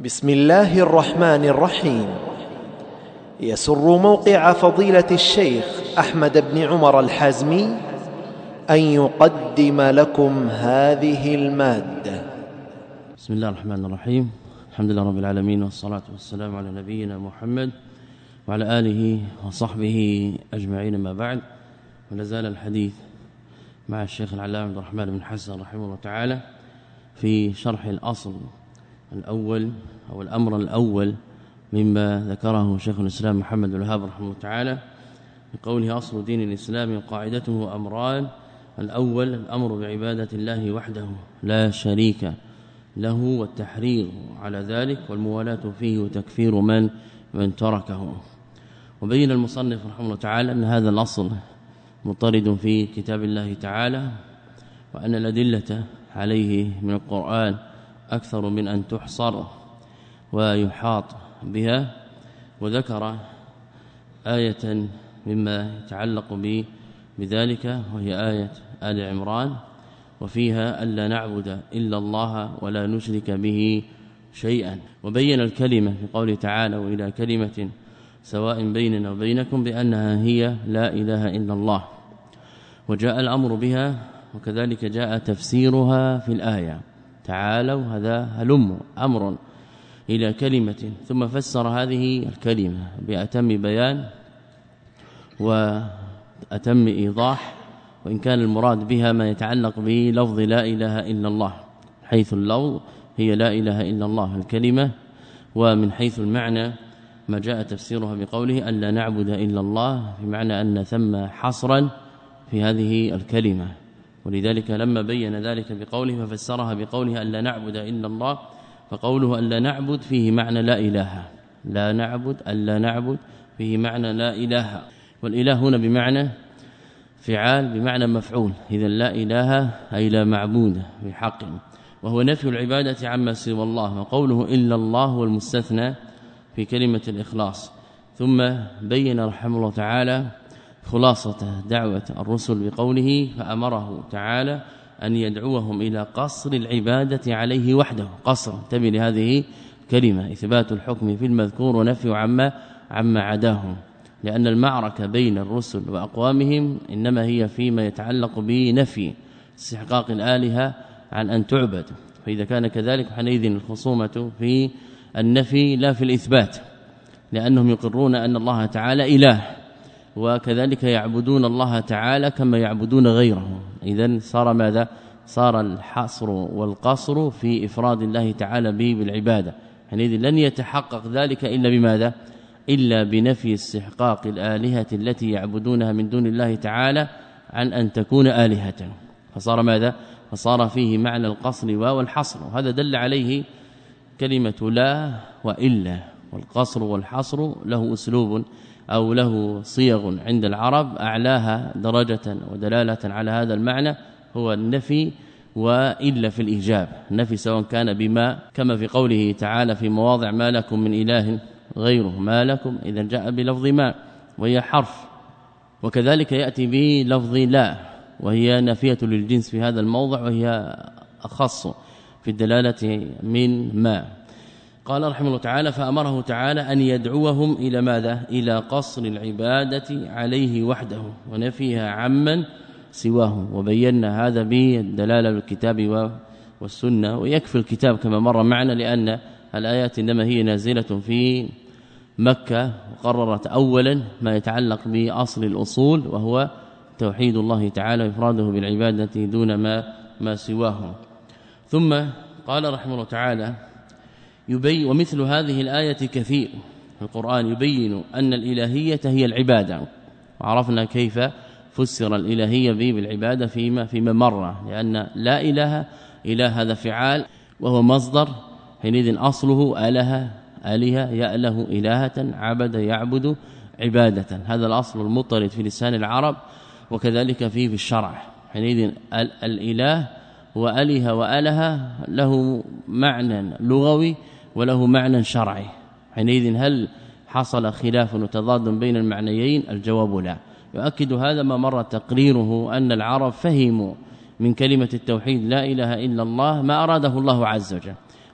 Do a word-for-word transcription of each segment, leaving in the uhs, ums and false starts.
بسم الله الرحمن الرحيم. يسر موقع فضيلة الشيخ أحمد بن عمر الحازمي أن يقدم لكم هذه المادة. بسم الله الرحمن الرحيم. الحمد لله رب العالمين، والصلاة والسلام على نبينا محمد وعلى آله وصحبه أجمعين، ما بعد. ولازال الحديث مع الشيخ العلامة عبد الرحمن بن حسن رحمه الله تعالى في شرح الأصل الأول أو الأمر الأول مما ذكره شيخ الإسلام محمد بن الوهاب رحمه الله تعالى بقوله: أصل دين الإسلام قاعدته أمران. الأول الأمر بعبادة الله وحده لا شريك له، والتحريض على ذلك، والموالاة فيه وتكفير من من تركه. وبين المصنف رحمه الله تعالى أن هذا الأصل مطرد في كتاب الله تعالى، وأن الأدلة عليه من القرآن أكثر من أن تحصر ويحاط بها. وذكر آية مما يتعلق به بذلك، وهي آية آل عمران، وفيها ألا نعبد إلا الله ولا نشرك به شيئا. وبين الكلمة في قوله تعالى: وإلى كلمة سواء بيننا وبينكم بأنها هي لا إله إلا الله. وجاء الأمر بها، وكذلك جاء تفسيرها في الآية: تعالوا، هذا هلم أمر إلى كلمة، ثم فسر هذه الكلمة بأتم بيان وأتم إيضاح، وإن كان المراد بها ما يتعلق بلفظ لا إله إلا الله، حيث اللفظ هي لا إله إلا الله الكلمة، ومن حيث المعنى ما جاء تفسيرها بقوله ألا نعبد إلا الله، بمعنى أن ثم حصرا في هذه الكلمة. ولذلك لما بين ذلك بقوله ففسرها بقوله ألا نعبد إلا الله، فقوله ألا نعبد فيه معنى لا إله، لا نعبد ألا نعبد فيه معنى لا إله، والإله هنا بمعنى فعال بمعنى مفعول، إذا لا إله أي لا معبود بحق، وهو نفي العبادة عما سوى الله. وقوله إلا الله والمستثنى في كلمة الإخلاص. ثم بين رحمه الله تعالى خلاصة دعوة الرسل بقوله: فأمره تعالى أن يدعوهم إلى قصر العبادة عليه وحده. قصر، انتبه لهذه كلمة، إثبات الحكم في المذكور ونفي عما عما عداه، لأن المعركة بين الرسل وأقوامهم إنما هي فيما يتعلق بنفي استحقاق الآلهة عن أن تعبد، فإذا كان كذلك حينئذ الخصومة في النفي لا في الإثبات، لأنهم يقرون أن الله تعالى إله، وكذلك يعبدون الله تعالى كما يعبدون غيره. إذن صار ماذا؟ صار الحصر والقصر في إفراد الله تعالى به بالعبادة، حينئذ لن يتحقق ذلك إلا بماذا؟ إلا بنفي استحقاق الآلهة التي يعبدونها من دون الله تعالى عن أن تكون آلهة، فصار ماذا؟ فصار فيه معنى القصر والحصر. وهذا دل عليه كلمة لا وإلا. والقصر والحصر له أسلوب أو له صيغ عند العرب، أعلاها درجة ودلالة على هذا المعنى هو النفي وإلا في الإيجاب. النفي سواء كان بما، كما في قوله تعالى في مواضع: ما لكم من إله غيره، ما لكم إذا جاء بلفظ ما وهي حرف، وكذلك يأتي بلفظ لا وهي نافية للجنس في هذا الموضع، وهي أخص في الدلالة من ما. قال رحمه الله تعالى: فأمره تعالى أن يدعوهم إلى ماذا؟ إلى قصر العبادة عليه وحده ونفيها عمن سواه. وبينا هذا بالدلالة بالكتاب والسنة، ويكفي الكتاب كما مر معنا، لأن الآيات إنما هي نازلة في مكة، وقررت أولا ما يتعلق بأصل الأصول، وهو توحيد الله تعالى وإفراده بالعبادة دون ما ما سواه. ثم قال رحمه الله تعالى: يبين، ومثل هذه الآية كثير في القرآن يبين أن الإلهية هي العبادة. وعرفنا كيف فسر الإلهية به بالعبادة فيما فيما مر، لأن لا إله إله هذا فعال وهو مصدر، حينئذ أصله آله آلهة يأله إلهة، عبد يعبد عبادة، هذا الأصل المطرد في لسان العرب، وكذلك فيه في الشرع. حينئذ الإله وأله وأله له معنى لغوي وله معنى شرعي. حينئذ هل حصل خلاف وتضاد بين المعنيين؟ الجواب لا. يؤكد هذا ما مر تقريره أن العرب فهموا من كلمة التوحيد لا إله إلا الله ما أراده الله عز وجل،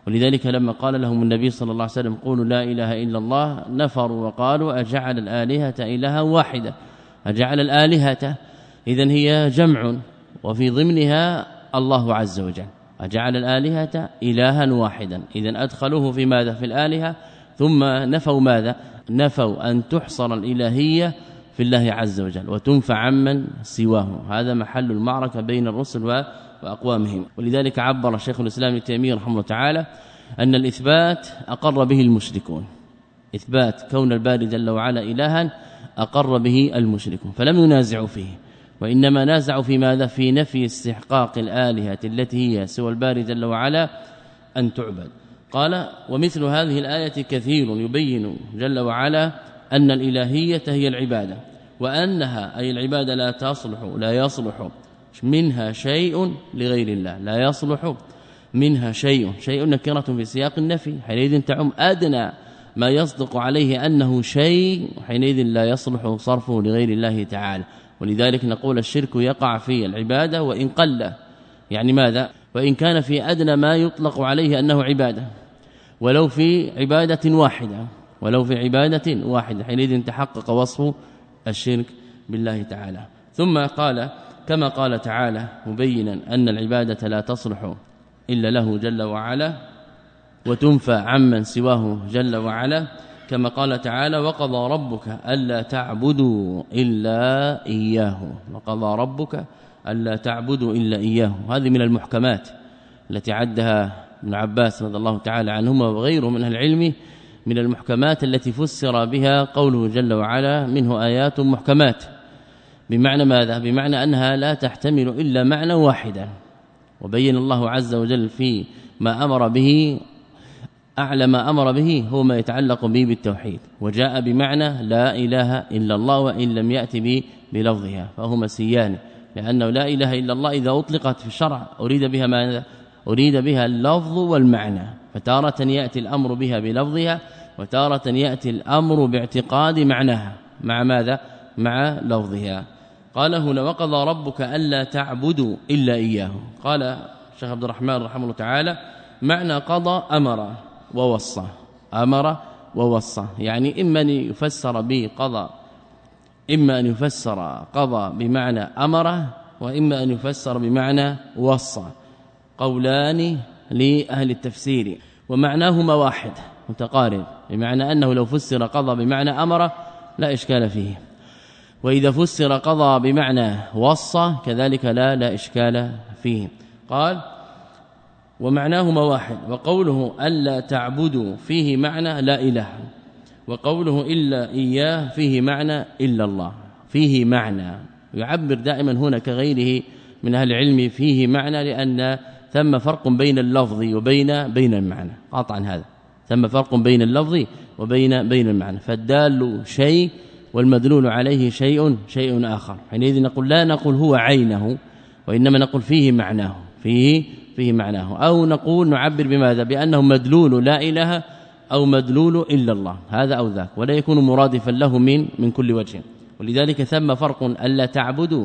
ولذلك لما قال لهم النبي صلى الله عليه وسلم قولوا لا إله إلا الله نفروا وقالوا أجعل الآلهة إلها واحدة أجعل الآلهة إذن هي جمع وفي ضمنها الله عز وجل أجعل الآلهة إلها واحدا إذن أدخلوه في ماذا في الآلهة ثم نفوا ماذا نفوا أن تحصر الإلهية في الله عز وجل وتنفع عمن سواه هذا محل المعركة بين الرسل وأقوامهم ولذلك عبر شيخ الإسلام ابن تيمية رحمه الله تعالى أن الإثبات أقر به المشركون إثبات كون الباري جل وعلا إلها أقر به المشركون فلم ينازعوا فيه وإنما نازعوا في ماذا في نفي استحقاق الآلهة التي هي سوى الباري جل وعلا أن تعبد قال ومثل هذه الآية كثير يبين جل وعلا أن الإلهية هي العبادة وأنها أي العبادة لا تصلح لا يصلح منها شيء لغير الله لا يصلح منها شيء شيء نكرة في سياق النفي حينئذ تعم أدنى ما يصدق عليه أنه شيء حينئذ لا يصلح صرفه لغير الله تعالى ولذلك نقول الشرك يقع في العبادة وإن قل يعني ماذا وإن كان في أدنى ما يطلق عليه أنه عبادة ولو في عبادة واحدة ولو في عبادة واحدة حينئذ تحقق وصف الشرك بالله تعالى ثم قال كما قال تعالى مبينا أن العبادة لا تصلح إلا له جل وعلا وتنفى عمن سواه جل وعلا كما قال تعالى وقضى ربك ألا تعبدوا إلا إياه وقضى ربك ألا تعبدوا إلا إياه هذه من المحكمات التي عدها ابن عباس رضي الله تعالى عنهما وغيره من العلم من المحكمات التي فسر بها قوله جل وعلا منه آيات محكمات بمعنى ماذا بمعنى أنها لا تحتمل إلا معنى واحدا وبين الله عز وجل في ما أمر به أعلى ما أمر به هو ما يتعلق به بالتوحيد وجاء بمعنى لا إله إلا الله وإن لم يأتي به بلفظها فهما سيان لأنه لا إله إلا الله إذا أطلقت في الشرع أريد بها ماذا أريد بها اللفظ والمعنى فتارة يأتي الأمر بها بلفظها وتارة يأتي الأمر باعتقاد معناها مع ماذا مع لفظها قال هنا وقضى ربك ألا تعبدوا إلا إياه قال الشيخ عبد الرحمن رحمه الله تعالى معنى قضى أمر ووصى أمر ووصى يعني إما أن يفسر به قضى إما أن يفسر قضى بمعنى أمر وإما أن يفسر بمعنى وصى قولان لأهل التفسير ومعناهما واحد متقارب بمعنى أنه لو فسر قضى بمعنى أمر لا إشكال فيه وإذا فسر قضى بمعنى وصى كذلك لا لا إشكال فيه قال ومعناهما واحد وقوله ألا تعبدوا فيه معنى لا إله وقوله إلا إياه فيه معنى إلا الله فيه معنى يعبر دائما هنا كغيره من أهل العلم فيه معنى لأن ثم فرق بين اللفظ وبين بين المعنى قطعا هذا ثم فرق بين اللفظ وبين بين المعنى فالدال شيء والمدلول عليه شيء شيء آخر حينئذ نقول لا نقول هو عينه وإنما نقول فيه معناه فيه فيه معناه أو نقول نعبر بماذا بأنه مدلول لا إله أو مدلول إلا الله هذا أو ذاك ولا يكون مرادفا له من من كل وجه ولذلك ثم فرق ألا تعبدوا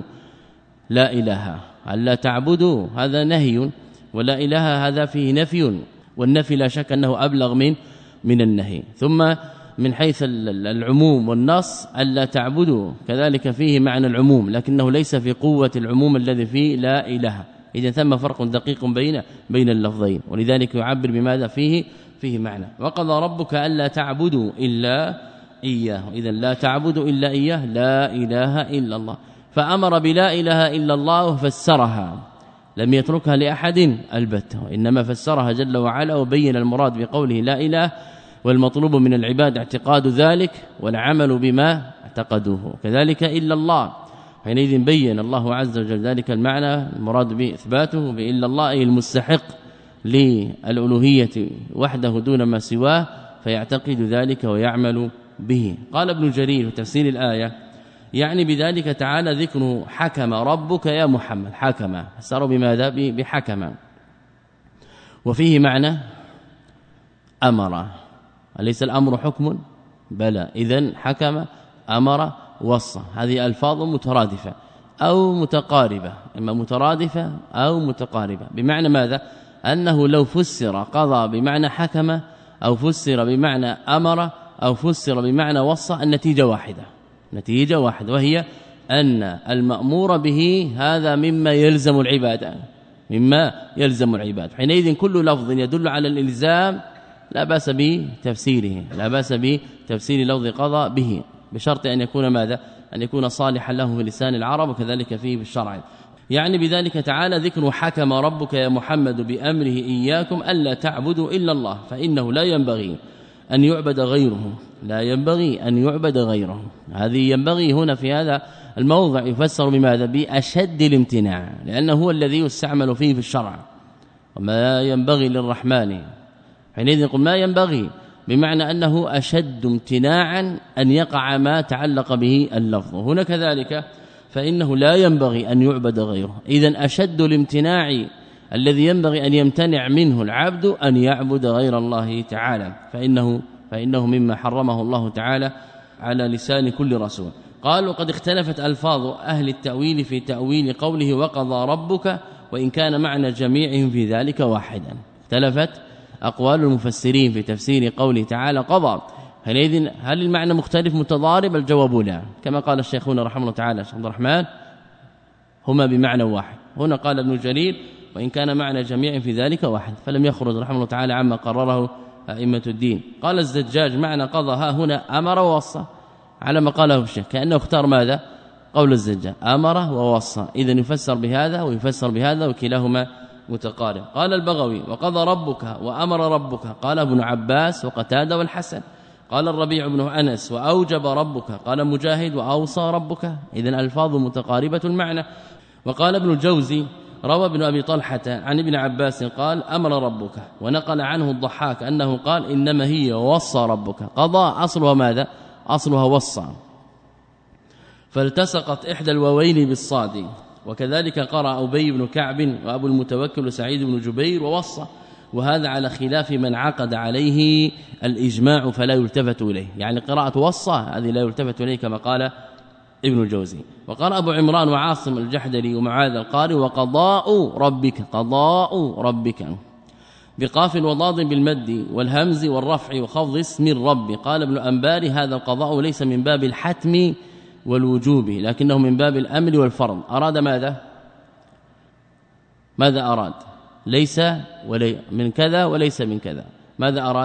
لا إله ألا تعبدوا هذا نهي ولا إله هذا فيه نفي والنفي لا شك أنه أبلغ من من النهي ثم من حيث العموم والنص ألا تعبدوا كذلك فيه معنى العموم لكنه ليس في قوة العموم الذي فيه لا إله إذا ثم فرق دقيق بين بين اللفظين ولذلك يعبر بماذا فيه فيه معنى وقضى ربك ألا تعبدوا إلا إياه إذا لا تعبدوا إلا إياه لا إله إلا الله فأمر بلا إله إلا الله وفسرها لم يتركها لأحد البتة وإنما فسرها جل وعلا وبين المراد بقوله لا إله والمطلوب من العباد اعتقاد ذلك والعمل بما اعتقدوه كذلك إلا الله حينئذ بين الله عز وجل ذلك المعنى المراد بإثباته بإلا الله أي المستحق للألوهية وحده دون ما سواه فيعتقد ذلك ويعمل به قال ابن جرير في تفسير الآية يعني بذلك تعالى ذكر حكم ربك يا محمد حكم فسروا بماذا بحكم وفيه معنى أمر أليس الأمر حكم بلى إذن حكم أمر وصى هذه ألفاظ مترادفة أو متقاربة إما مترادفة أو متقاربة بمعنى ماذا أنه لو فسر قضى بمعنى حكم أو فسر بمعنى أمر أو فسر بمعنى وصى النتيجة واحدة نتيجة واحدة وهي أن المأمور به هذا مما يلزم العبادة مما يلزم العباد. حينئذ كل لفظ يدل على الإلزام لا باس بتفسيره لا باس بتفسير لفظ قضى به بشرط أن يكون ماذا أن يكون صالحا له في لسان العرب وكذلك فيه بالشرع. يعني بذلك تعالى ذكر حكم ربك يا محمد بأمره إياكم ألا تعبدوا إلا الله فإنه لا ينبغي أن يعبد غيره لا ينبغي أن يعبد غيره. هذه ينبغي هنا في هذا الموضع يفسر بماذا بأشد الامتناع لأنه هو الذي يستعمل فيه في الشرع وما ينبغي للرحمن. حينئذ يقول ما ينبغي بمعنى أنه أشد امتناعا أن يقع ما تعلق به اللفظ. هنا كذلك فإنه لا ينبغي أن يعبد غيره. إذن أشد الامتناع الذي ينبغي أن يمتنع منه العبد أن يعبد غير الله تعالى فإنه, فإنه مما حرمه الله تعالى على لسان كل رسول. قالوا قد اختلفت ألفاظ أهل التأويل في تأويل قوله وقضى ربك وإن كان معنى جميعهم في ذلك واحدا. اختلفت أقوال المفسرين في تفسير قوله تعالى قضى. حينئذ هل المعنى مختلف متضارب؟ الجواب لا كما قال الشيخون رحمه الله تعالى الشيخ عبد الرحمن هما بمعنى واحد. هنا قال ابن جرير وإن كان معنى جميع في ذلك واحد فلم يخرج رحمه الله تعالى عما قرره أئمة الدين. قال الزجاج معنى قضى ها هنا أمر ووصى على ما قاله الشيخ كأنه اختار ماذا قول الزجاج أمر ووصى إذن يفسر بهذا ويفسر بهذا وكلاهما متقارب. قال البغوي وقضى ربك وأمر ربك قال ابن عباس وقتادة والحسن. قال الربيع بن أنس وأوجب ربك قال مجاهد وأوصى ربك إذن ألفاظ متقاربة المعنى. وقال ابن الجوزي روى ابن أبي طلحة عن ابن عباس قال أمر ربك ونقل عنه الضحاك أنه قال إنما هي وصى ربك. قضى أصلها ماذا أصلها وصى فالتصقت إحدى الواوين بالصاد. وكذلك قرأ أبي بن كعب وأبو المتوكل سعيد بن جبير ووصى وهذا على خلاف من عقد عليه الإجماع فلا يلتفت إليه. يعني قراءة وصى هذه لا يلتفت إليه كما قال ابن الجوزي. وقال أبو عمران وعاصم الجحدري ومعاذ القاري وقضاء ربك قضاء ربك بقاف وضاد بالمد والهمز والرفع وخفض اسم الرب. قال ابن أنباري هذا القضاء ليس من باب الحتم والوجوب لكنه من باب الأمر والفرض. أراد ماذا ماذا أراد ليس ولي من كذا وليس من كذا. ماذا أراد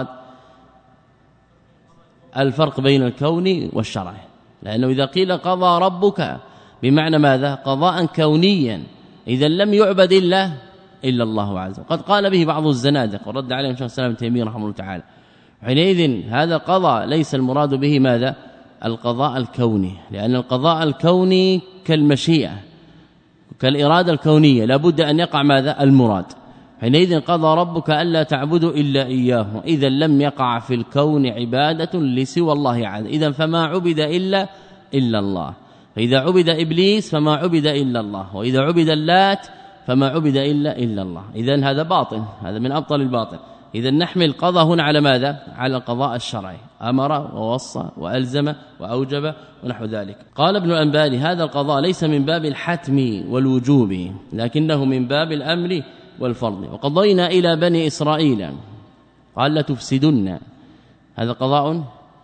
الفرق بين الكون والشرع لأنه إذا قيل قضى ربك بمعنى ماذا قضاء كونيا إذا لم يعبد إلا إلا الله عز وجل. قد قال به بعض الزنادق ورد عليهم شيخ الإسلام ابن تيمية رحمه الله تعالى. حينئذ هذا قضاء ليس المراد به ماذا القضاء الكوني لأن القضاء الكوني كالمشيئة كالإرادة الكونية لابد أن يقع ماذا المراد. حينئذ قضى ربك ألا تعبدوا إلا إياه إذا لم يقع في الكون عبادة لسوى الله عز. إذا فما عبد إلا إلا الله. فإذا عبد إبليس فما عبد إلا الله وإذا عبد اللات فما عبد إلا إلا الله. إذن هذا باطل هذا من أبطل الباطل. إذا نحمل قضى هنا على ماذا على القضاء الشرعي أمر ووصى وألزم وأوجب ونحو ذلك. قال ابن الأنباري هذا القضاء ليس من باب الحتم والوجوب لكنه من باب الأمر والفرض. وقضينا إلى بني إسرائيل قال لا تفسدن هذا قضاء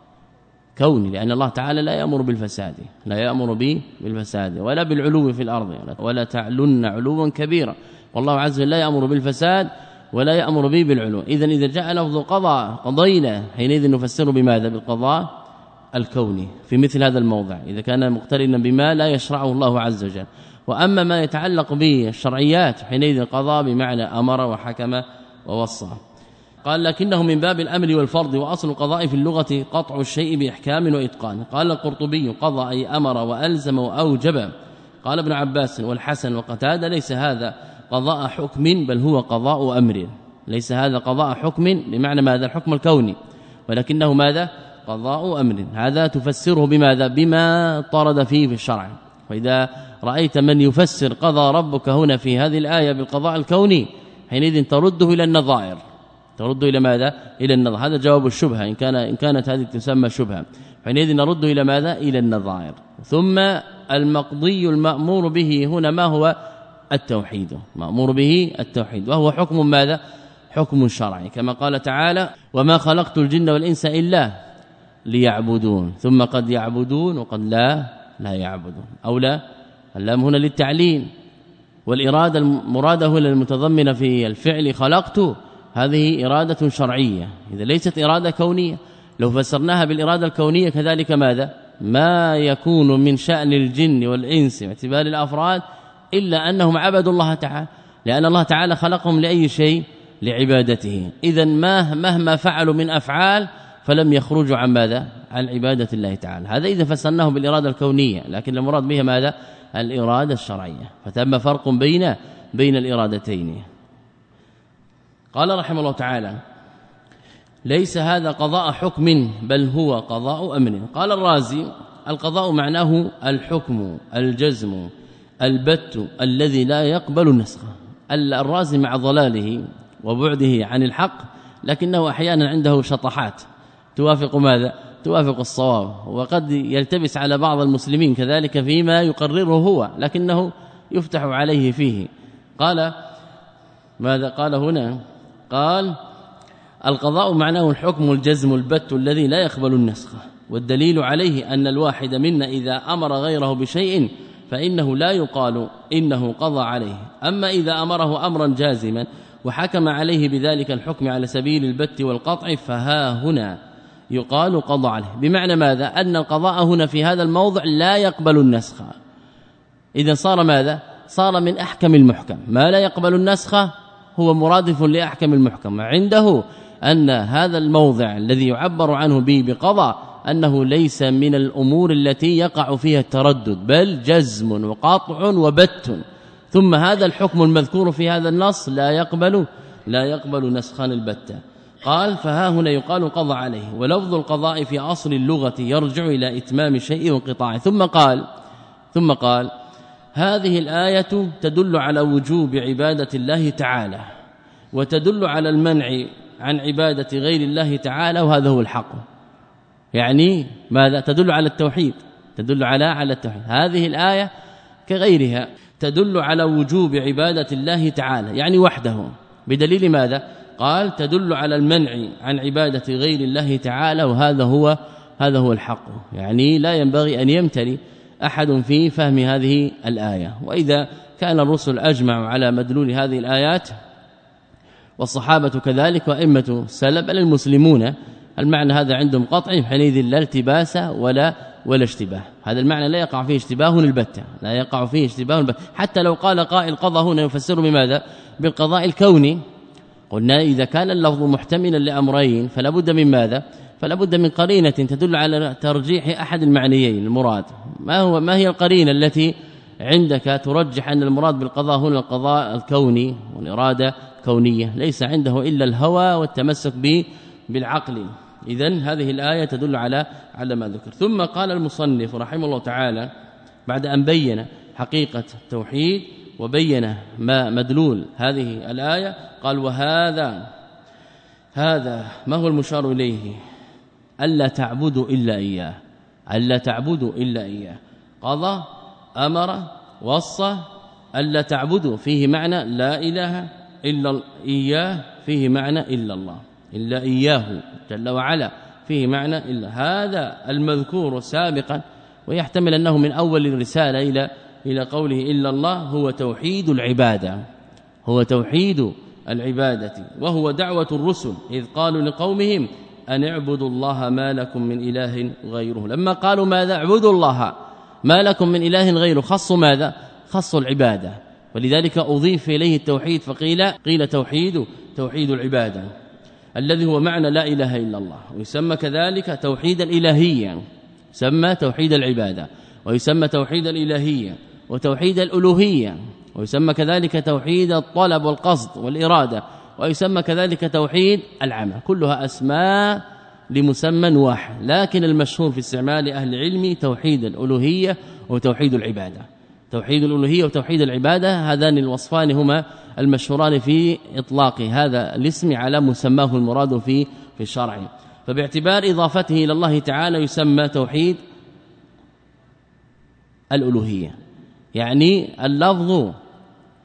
كوني لأن الله تعالى لا يأمر بالفساد لا يأمر به بالفساد ولا بالعلو في الأرض ولا تعلن علوا كبيرا والله عز وجل لا يأمر بالفساد ولا يأمر به بالعلو. إذن إذا جاء لفظ قضاء قضينا حينئذ نفسره بماذا بالقضاء الكوني في مثل هذا الموضع إذا كان مقترنا بما لا يشرعه الله عز وجل. وأما ما يتعلق بالشرعيات حينئذ قضى بمعنى أمر وحكم ووصى. قال لكنه من باب الأمر والفرض وأصل القضاء في اللغة قطع الشيء بإحكام وإتقان. قال القرطبي قضى أي أمر وألزم وأوجب. قال ابن عباس والحسن وقتادة ليس هذا قضاء حكم بل هو قضاء أمر. ليس هذا قضاء حكم بمعنى ماذا الحكم الكوني ولكنه ماذا قضاء أمر. هذا تفسره بماذا بما طرد فيه في الشرع. وإذا رأيت من يفسر قضى ربك هنا في هذه الآية بالقضاء الكوني حينئذ ترده إلى النظائر ترد إلى ماذا إلى النظائر. هذا جواب الشبهة إن كان إن كانت هذه تسمى شبهة حينئذ نرد إلى ماذا إلى النظائر. ثم المقضي المأمور به هنا ما هو التوحيد مأمور به التوحيد، وهو حكم ماذا؟ حكم شرعي، كما قال تعالى وما خلقت الجن والإنس إلا ليعبدون، ثم قد يعبدون وقد لا لا يعبدون، أو لا اللام هنا للتعليل، والإرادة المرادة هنا المتضمنة في الفعل خلقت هذه إرادة شرعية، إذا ليست إرادة كونية. لو فسرناها بالإرادة الكونية كذلك ماذا؟ ما يكون من شأن الجن والإنس باعتبار الأفراد إلا أنهم عبدوا الله تعالى، لأن الله تعالى خلقهم لأي شيء؟ لعبادته. إذا ما مهما فعلوا من أفعال فلم يخرجوا عن ماذا؟ عن عبادة الله تعالى. هذا إذا فسرناه بالإرادة الكونية، لكن المراد بها ماذا؟ الإرادة الشرعية، فتم فرق بين بين الإرادتين. قال رحمه الله تعالى ليس هذا قضاء حكم بل هو قضاء أمر. قال الرازي القضاء معناه الحكم الجزم البت الذي لا يقبل النسخ. الرازي مع ضلاله وبعده عن الحق لكنه احيانا عنده شطحات توافق ماذا؟ توافق الصواب، وقد يلتبس على بعض المسلمين كذلك فيما يقرره هو لكنه يفتح عليه فيه. قال ماذا قال هنا؟ قال القضاء معناه الحكم الجزم البت الذي لا يقبل النسخ، والدليل عليه أن الواحد منا إذا أمر غيره بشيء فإنه لا يقال إنه قضى عليه، أما إذا أمره أمرا جازما وحكم عليه بذلك الحكم على سبيل البت والقطع فها هنا يقال قضى عليه. بمعنى ماذا؟ أن القضاء هنا في هذا الموضع لا يقبل النسخ. إذا صار ماذا؟ صار من أحكم المحكم، ما لا يقبل النسخ هو مرادف لأحكم المحكم. عنده أن هذا الموضع الذي يعبر عنه به بقضاء أنه ليس من الأمور التي يقع فيها التردد، بل جزم وقاطع وبت، ثم هذا الحكم المذكور في هذا النص لا يقبل لا يقبل نسخا البتة. قال فها هنا يقال قضى عليه، ولفظ القضاء في أصل اللغة يرجع إلى إتمام شيء وانقطاعه. ثم قال ثم قال هذه الآية تدل على وجوب عبادة الله تعالى، وتدل على المنع عن عبادة غير الله تعالى، وهذا هو الحق. يعني ماذا؟ تدل على التوحيد، تدل على على التوحيد. هذه الآية كغيرها تدل على وجوب عبادة الله تعالى يعني وحده، بدليل ماذا؟ قال تدل على المنع عن عبادة غير الله تعالى، وهذا هو هذا هو الحق. يعني لا ينبغي أن يمتري أحد في فهم هذه الآية. وإذا كان الرسل أجمعوا على مدلول هذه الآيات والصحابة كذلك وأئمة السلف بل المسلمون، المعنى هذا عندهم قطعي، حينئذ لا التباس ولا ولا اشتباه. هذا المعنى لا يقع فيه اشتباه البتة، لا يقع فيه اشتباه البتة. حتى لو قال قائل قضى هنا يفسر بماذا؟ بالقضاء الكوني. قلنا إذا كان اللفظ محتملا لأمرين فلا بد من ماذا؟ فلا بد من قرينة تدل على ترجيح أحد المعنيين المراد. ما هو ما هي القرينة التي عندك ترجح أن المراد بالقضاء هنا القضاء الكوني والإرادة كونية؟ ليس عنده إلا الهوى والتمسك به بالعقل. إذن هذه الآية تدل على على ما ذكر. ثم قال المصنف رحمه الله تعالى بعد أن بين حقيقة التوحيد وبين ما مدلول هذه الآية قال وهذا هذا ما هو المشار إليه؟ ألا تعبدوا إلا إياه، ألا تعبدوا إلا إياه. قضى أمر وصى ألا تعبدوا فيه معنى لا إله إلا إياه، فيه معنى إلا الله، إلا إياه جل وعلا فيه معنى إلا. هذا المذكور سابقا ويحتمل أنه من أول الرسالة إلى إلى قوله إلا الله هو توحيد العبادة، هو توحيد العبادة، وهو دعوة الرسل إذ قالوا لقومهم أن اعبدوا الله ما لكم من إله غيره. لما قالوا ماذا؟ اعبدوا الله ما لكم من إله غيره، خصوا ماذا؟ خصوا العبادة، ولذلك أضيف إليه التوحيد فقيل قيل توحيد توحيد العبادة الذي هو معنى لا إله إلا الله. ويسمى كذلك توحيد الإلهية، يسمى توحيد العبادة، ويسمى توحيد الإلهية وتوحيد الألوهية، ويسمى كذلك توحيد الطلب والقصد والإرادة، ويسمى كذلك توحيد العمل. كلها أسماء لمسمى واحد، لكن المشهور في استعمال أهل العلم توحيد الألوهية وتوحيد العبادة. توحيد الألوهية وتوحيد العبادة هذان الوصفان هما المشهوران في إطلاق هذا الاسم على مسماه المراد في في الشرع. فباعتبار إضافته إلى الله تعالى يسمى توحيد الألوهية، يعني اللفظ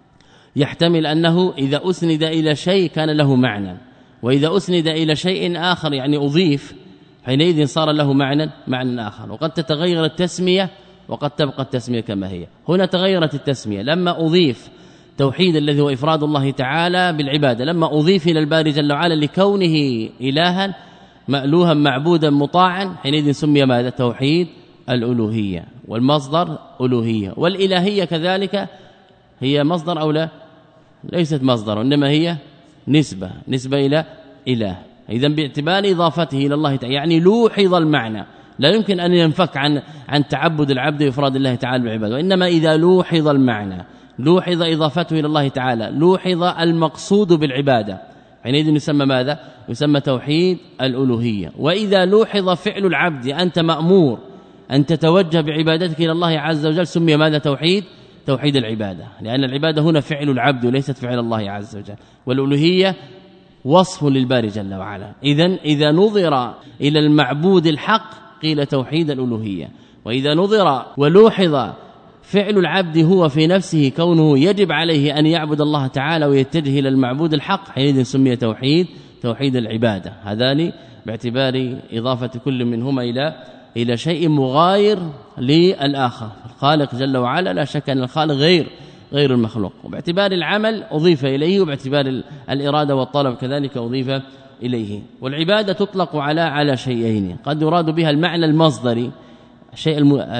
يحتمل أنه إذا أسند إلى شيء كان له معنى، وإذا أسند إلى شيء آخر يعني أضيف حينئذ صار له معنى معنى آخر. وقد تتغير التسمية وقد تبقى التسمية كما هي. هنا تغيرت التسمية لما أضيف توحيد الذي هو إفراد الله تعالى بالعبادة، لما أضيف إلى الباري جل وعلا لكونه إلها مألوها معبودا مطاعا حينئذ سمي ماذا؟ توحيد الألوهية. والمصدر ألوهية، والإلهية كذلك هي مصدر أو لا؟ ليست مصدر، إنما هي نسبة نسبة إلى إله. إذن باعتبار إضافته إلى الله تعالى يعني لوحظ المعنى، لا يمكن أن ينفك عن عن تعبد العبد وإفراد الله تعالى بالعبادة، وإنما إذا لوحظ المعنى لوحظ إضافته إلى الله تعالى، لوحظ المقصود بالعبادة حينئذ يسمى ماذا؟ يسمى توحيد الألوهية. وإذا لوحظ فعل العبد أنت مأمور أن تتوجه بعبادتك إلى الله عز وجل سمي ماذا؟ توحيد توحيد العبادة، لأن العبادة هنا فعل العبد وليست فعل الله عز وجل، والألوهية وصف للباري جل وعلا. إذن إذا نظر إلى المعبود الحق قيل توحيد الألوهية، وإذا نظر ولوحظ فعل العبد هو في نفسه كونه يجب عليه أن يعبد الله تعالى ويتجه إلى المعبود الحق حينئذ سمي توحيد توحيد العبادة. هذان باعتبار إضافة كل منهما إلى إلى شيء مغاير للآخر. الخالق جل وعلا لا شك أن الخالق غير غير المخلوق، وباعتبار العمل أضيف إليه، وباعتبار الإرادة والطلب كذلك أضيف إليه. والعبادة تطلق على على شيئين، قد يراد بها المعنى المصدري، الشيء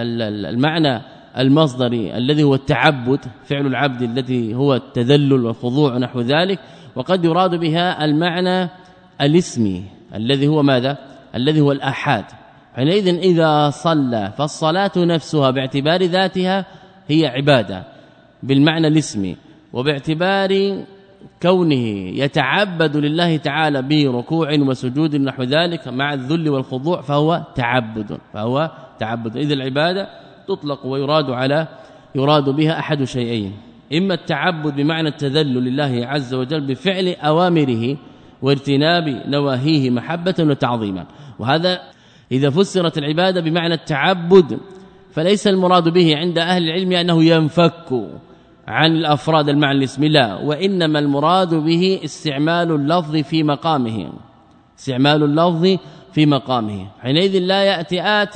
المعنى المصدري الذي هو التعبد فعل العبد الذي هو التذلل والخضوع ونحو ذلك، وقد يراد بها المعنى الاسمي الذي هو ماذا؟ الذي هو الآحاد. حينئذ إذا صلى فالصلاة نفسها باعتبار ذاتها هي عبادة بالمعنى الاسمي، وباعتبار كونه يتعبد لله تعالى بركوع وسجود نحو ذلك مع الذل والخضوع فهو تعبد فهو تعبد. إذا العبادة تطلق ويراد على يراد بها أحد شيئين، إما التعبد بمعنى التذلل لله عز وجل بفعل أوامره واجتناب نواهيه محبة وتعظيما. وهذا إذا فسرت العبادة بمعنى التعبد فليس المراد به عند أهل العلم أنه ينفك عن الأفراد المعنى الاسمي، لا، وإنما المراد به استعمال اللفظ في مقامه استعمال اللفظ في مقامه. حينئذ لا يأتي آت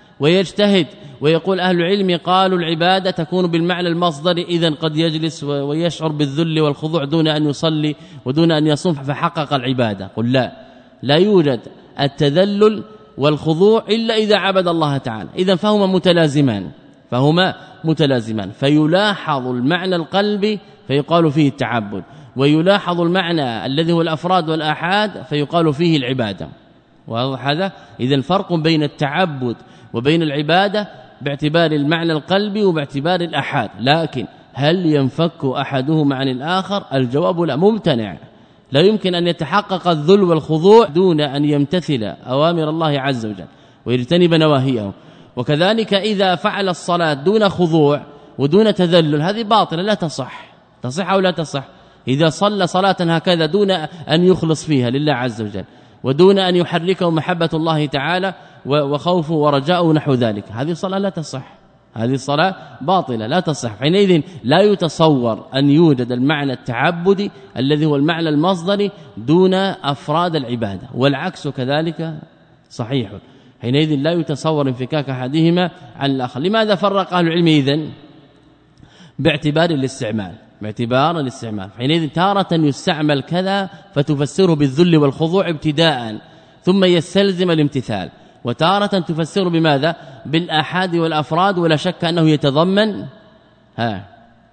ويجتهد ويقول أهل العلم قالوا العبادة تكون بالمعنى المصدري، إذن قد يجلس ويشعر بالذل والخضوع دون أن يصلي ودون أن يصوم فحقق العبادة. قل لا لا يوجد التذلل والخضوع إلا إذا عبد الله تعالى، إذن فهما متلازمان فهما متلازمان فيلاحظ المعنى القلبي فيقال فيه التعبد، ويلاحظ المعنى الذي هو الأفراد والآحاد فيقال فيه العبادة. واضح هذا؟ إذن فرق بين التعبد وبين العبادة باعتبار المعنى القلبي وباعتبار الآحاد، لكن هل ينفك أحدهما عن الآخر؟ الجواب لا، ممتنع. لا يمكن أن يتحقق الذل والخضوع دون أن يمتثل أوامر الله عز وجل ويجتنب نواهيه. وكذلك إذا فعل الصلاة دون خضوع ودون تذلل هذه باطلة لا تصح. تصح أو لا تصح؟ إذا صلى صلاة هكذا دون أن يخلص فيها لله عز وجل ودون أن يحركه محبة الله تعالى وخوفه ورجاءه نحو ذلك، هذه الصلاة لا تصح، هذه الصلاة باطلة لا تصح. حينئذ لا يتصور أن يوجد المعنى التعبدي الذي هو المعنى المصدري دون أفراد العبادة، والعكس كذلك صحيح. حينئذ لا يتصور انفكاك أحدهما عن الآخر. لماذا فرق أهل العلم إذن؟ باعتبار الاستعمال باعتبار الاستعمال حينئذ تارة يستعمل كذا فتفسره بالذل والخضوع ابتداء ثم يستلزم الامتثال، وتارة تفسر بماذا؟ بالآحاد والأفراد، ولا شك أنه يتضمن ها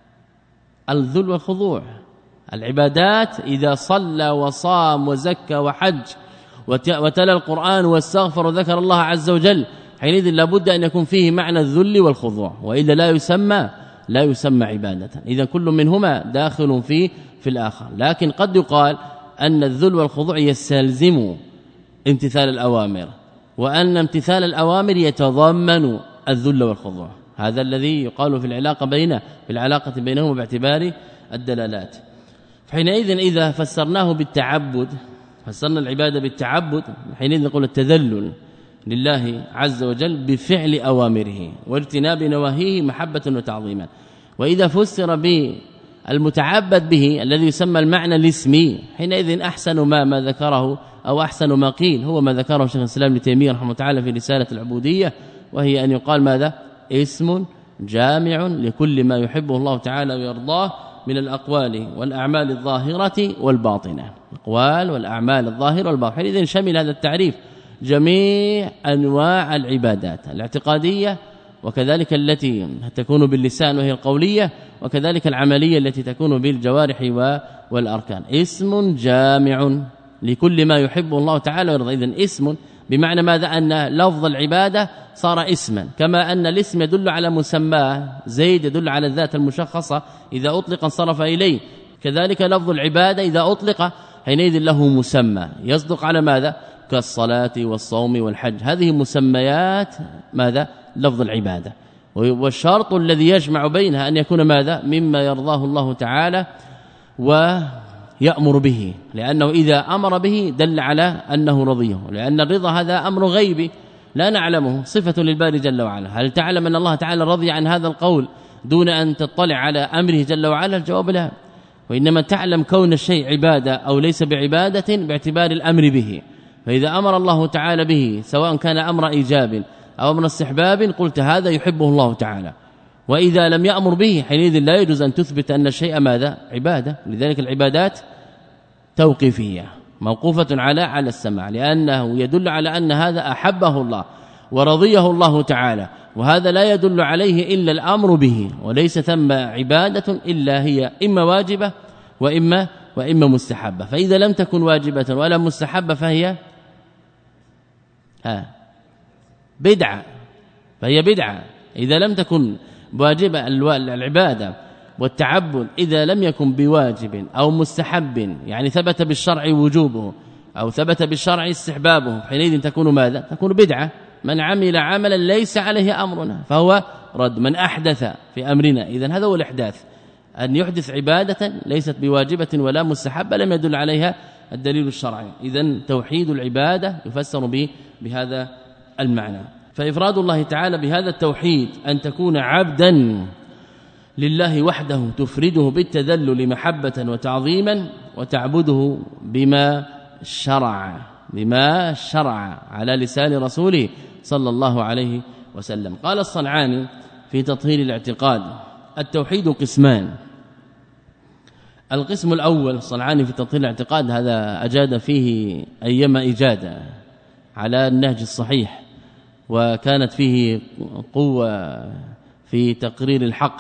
الذل والخضوع. العبادات إذا صلى وصام وزكى وحج وتلا القرآن واستغفر وذكر الله عز وجل حينئذ لابد أن يكون فيه معنى الذل والخضوع، وإلا لا يسمى لا يسمى عبادة. إذا كل منهما داخل في في الآخر، لكن قد يقال أن الذل والخضوع يستلزم امتثال الأوامر، وأن امتثال الأوامر يتضمن الذل والخضوع. هذا الذي يقال في العلاقة بين في العلاقة بينهما باعتبار الدلالات. حينئذ إذا فسرناه بالتعبد فسرنا العبادة بالتعبد حينئذ نقول التذلل لله عز وجل بفعل أوامره واجتناب نواهيه محبة وتعظيما. وإذا فسر المتعبد به الذي يسمى المعنى الاسمي، حينئذ أحسن ما ما ذكره أو أحسن ما قيل هو ما ذكره شيخ الإسلام ابن تيمية رحمه الله تعالى في رسالة العبودية، وهي أن يقال ماذا؟ اسم جامع لكل ما يحبه الله تعالى ويرضاه من الأقوال والأعمال الظاهرة والباطنة، الأقوال والأعمال الظاهرة والباطنة. إذن شمل هذا التعريف جميع أنواع العبادات الاعتقادية، وكذلك التي تكون باللسان وهي القولية، وكذلك العملية التي تكون بالجوارح والأركان. اسم جامع لكل ما يحبه الله تعالى ويرضاه. إذن اسم بمعنى ماذا؟ أن لفظ العبادة صار اسما، كما أن الاسم يدل على مسماه، زيد يدل على الذات المشخصة إذا أطلق انصرف إليه، كذلك لفظ العبادة إذا أطلق حينئذ له مسمى يصدق على ماذا؟ كالصلاة والصوم والحج، هذه مسميات ماذا؟ لفظ العبادة. والشرط الذي يجمع بينها أن يكون ماذا؟ مما يرضاه الله تعالى ويأمر به، لأنه إذا أمر به دل على أنه رضيه، لأن الرضا هذا أمر غيبي لا نعلمه، صفة للباري جل وعلا. هل تعلم أن الله تعالى رضي عن هذا القول دون أن تطلع على أمره جل وعلا؟ الجواب لا، وإنما تعلم كون الشيء عبادة أو ليس بعبادة باعتبار الأمر به. فإذا أمر الله تعالى به سواء كان أمر إيجاب أو أمر استحباب قلت هذا يحبه الله تعالى، وإذا لم يأمر به حينئذ لا يجوز أن تثبت أن الشيء ماذا؟ عبادة. لذلك العبادات توقيفية موقوفة على على السماع، لأنه يدل على أن هذا أحبه الله ورضيه الله تعالى، وهذا لا يدل عليه إلا الأمر به، وليس ثم عبادة إلا هي إما واجبة وإما وإما مستحبة. فإذا لم تكن واجبة ولا مستحبة فهي ها بدعة، فهي بدعة. إذا لم تكن واجبة العبادة والتعبد إذا لم يكن بواجب أو مستحب، يعني ثبت بالشرع وجوبه أو ثبت بالشرع استحبابه، حينئذ تكون ماذا؟ تكون بدعة. من عمل عملا ليس عليه أمرنا فهو رد. من أحدث في أمرنا، إذن هذا هو الإحداث، أن يحدث عبادة ليست بواجبة ولا مستحبة لم يدل عليها الدليل الشرعي. إذن توحيد العبادة يفسر به بهذا المعنى. فإفراد الله تعالى بهذا التوحيد أن تكون عبدا لله وحده تفرده بالتذلل محبة وتعظيما، وتعبده بما شرع بما شرع على لسان رسوله صلى الله عليه وسلم. قال الصنعاني في تطهير الاعتقاد: التوحيد قسمان. القسم الأول الصنعاني في تطهير الاعتقاد هذا أجاد فيه أيما إجادة على النهج الصحيح، وكانت فيه قوة في تقرير الحق،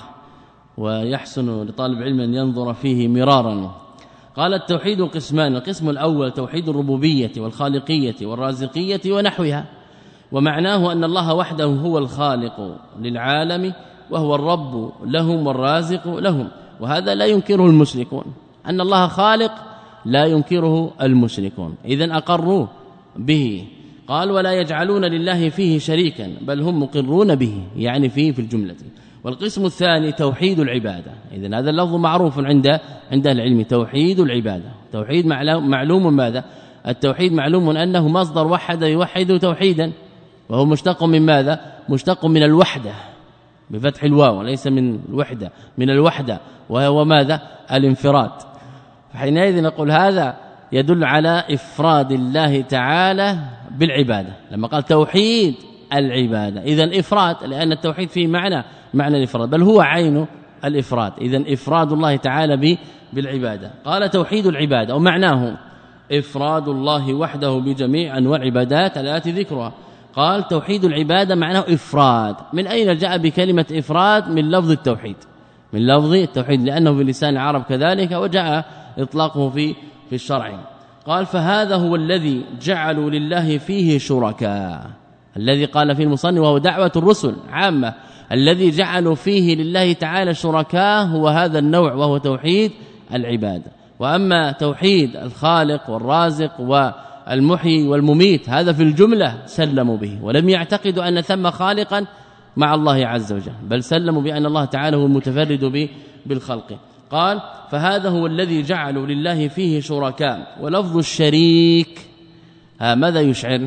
ويحسن لطالب علم أن ينظر فيه مرارا. قال: التوحيد قسمان. القسم الأول توحيد الربوبية والخالقية والرازقية ونحوها، ومعناه أن الله وحده هو الخالق للعالم وهو الرب لهم والرازق لهم، وهذا لا ينكره المشركون، أن الله خالق لا ينكره المشركون، إذن أقروا به. قال: ولا يجعلون لله فيه شريكا بل هم مقرون به، يعني فيه في الجملة. والقسم الثاني توحيد العبادة. إذن هذا اللفظ معروف عند عند العلم، توحيد العبادة. توحيد معلوم ماذا؟ التوحيد معلوم أنه مصدر وحد يوحد توحيدا، وهو مشتق من ماذا؟ مشتق من الوحدة بفتح الواو، ليس من الوحدة، من الوحدة، وهو ماذا؟ الانفراد. فحينئذ نقول هذا يدل على إفراد الله تعالى بالعبادة لما قال توحيد العبادة. إذن إفراد، لأن التوحيد فيه معنى معنى الإفراد، بل هو عين الإفراد. إذن إفراد الله تعالى بالعبادة. قال: توحيد العبادة ومعناه إفراد الله وحده بجميع أنواع العبادات التي ذكرها. قال: توحيد العبادة معناه إفراد. من أين جاء بكلمة إفراد؟ من لفظ التوحيد، من لفظ التوحيد، لأنه في لسان العرب كذلك، وجاء إطلاقه في في الشرع. قال: فهذا هو الذي جعلوا لله فيه شركاء، الذي قال فيه المصنف وهو دعوة الرسل عامة، الذي جعلوا فيه لله تعالى شركاء هو هذا النوع، وهو توحيد العبادة. وأما توحيد الخالق والرازق والمحيي والمميت هذا في الجملة سلموا به، ولم يعتقدوا أن ثم خالقا مع الله عز وجل، بل سلموا بأن الله تعالى هو المتفرد به بالخلق. قال: فهذا هو الذي جعلوا لله فيه شركاء. ولفظ الشريك ماذا يشعر؟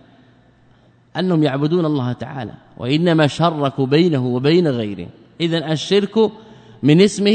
أنهم يعبدون الله تعالى، وإنما شركوا بينه وبين غيره. إذن الشرك من اسمه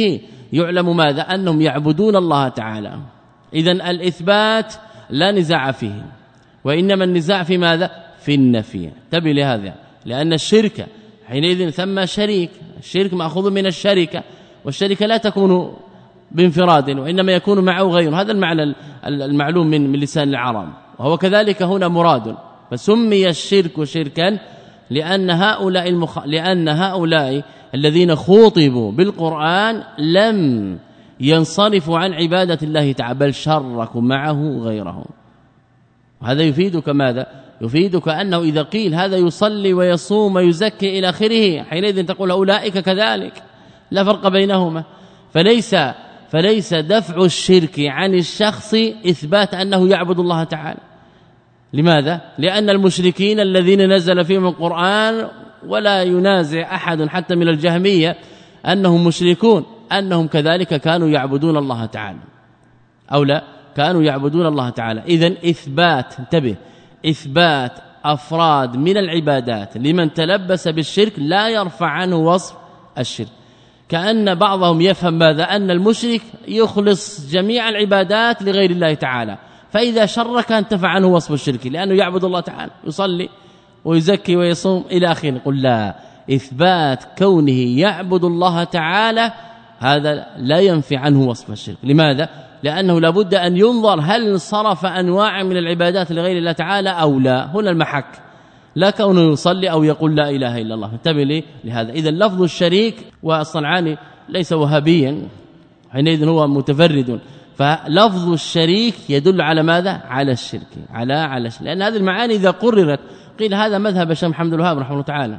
يعلم ماذا أنهم يعبدون الله تعالى. إذن الإثبات لا نزاع فيه، وإنما النزاع في ماذا؟ في النفي. انتبه لهذا، لأن الشرك حينئذ ثم شريك، الشرك مأخوذ من الشركة، والشركة لا تكون بانفراد وإنما يكون معه غيره. هذا المعنى المعلوم من من لسان العرب، وهو كذلك هنا مراد. فسمي الشرك شركا لأن هؤلاء المخ... لأن هؤلاء الذين خوطبوا بالقرآن لم ينصرفوا عن عبادة الله تعالى، بل شركوا معه غيره. وهذا يفيدك ماذا؟ يفيدك أنه إذا قيل هذا يصلي ويصوم ويزكي إلى آخره، حينئذ تقول أولئك كذلك، لا فرق بينهما. فليس فليس دفع الشرك عن الشخص إثبات أنه يعبد الله تعالى. لماذا؟ لأن المشركين الذين نزل فيهم القرآن، ولا ينازع أحد حتى من الجهمية أنهم مشركون، أنهم كذلك كانوا يعبدون الله تعالى، أو لا كانوا يعبدون الله تعالى. إذن إثبات، انتبه، إثبات أفراد من العبادات لمن تلبس بالشرك لا يرفع عنه وصف الشرك. كأن بعضهم يفهم ماذا؟ أن المشرك يخلص جميع العبادات لغير الله تعالى، فإذا شرك انتفع عنه وصف الشرك لأنه يعبد الله تعالى، يصلي ويزكي ويصوم إلى آخره. قل لا، إثبات كونه يعبد الله تعالى هذا لا ينفي عنه وصف الشرك. لماذا؟ لأنه لابد أن ينظر هل صرف أنواع من العبادات لغير الله تعالى أو لا. هنا المحك، لا كونه يصلي أو يقول لا إله إلا الله. انتبه لي لهذا. إذا لفظ الشريك، والصنعاني ليس وهابيا، حينئذ هو متفرد، فلفظ الشريك يدل على ماذا؟ على الشرك، على على الشرك. لأن هذه المعاني إذا قررت قيل هذا مذهب الشيخ محمد الوهاب رحمه الله تعالى،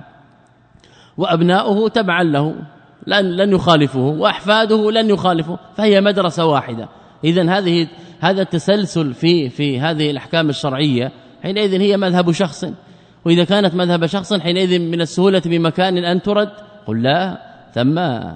وأبناؤه تبعا له لن لن يخالفه، وأحفاده لن يخالفه، فهي مدرسة واحدة. إذن هذه هذا التسلسل في في هذه الأحكام الشرعية حينئذ هي مذهب شخص، وإذا كانت مذهب شخص حينئذ من السهولة بمكان أن ترد. قل لا، ثم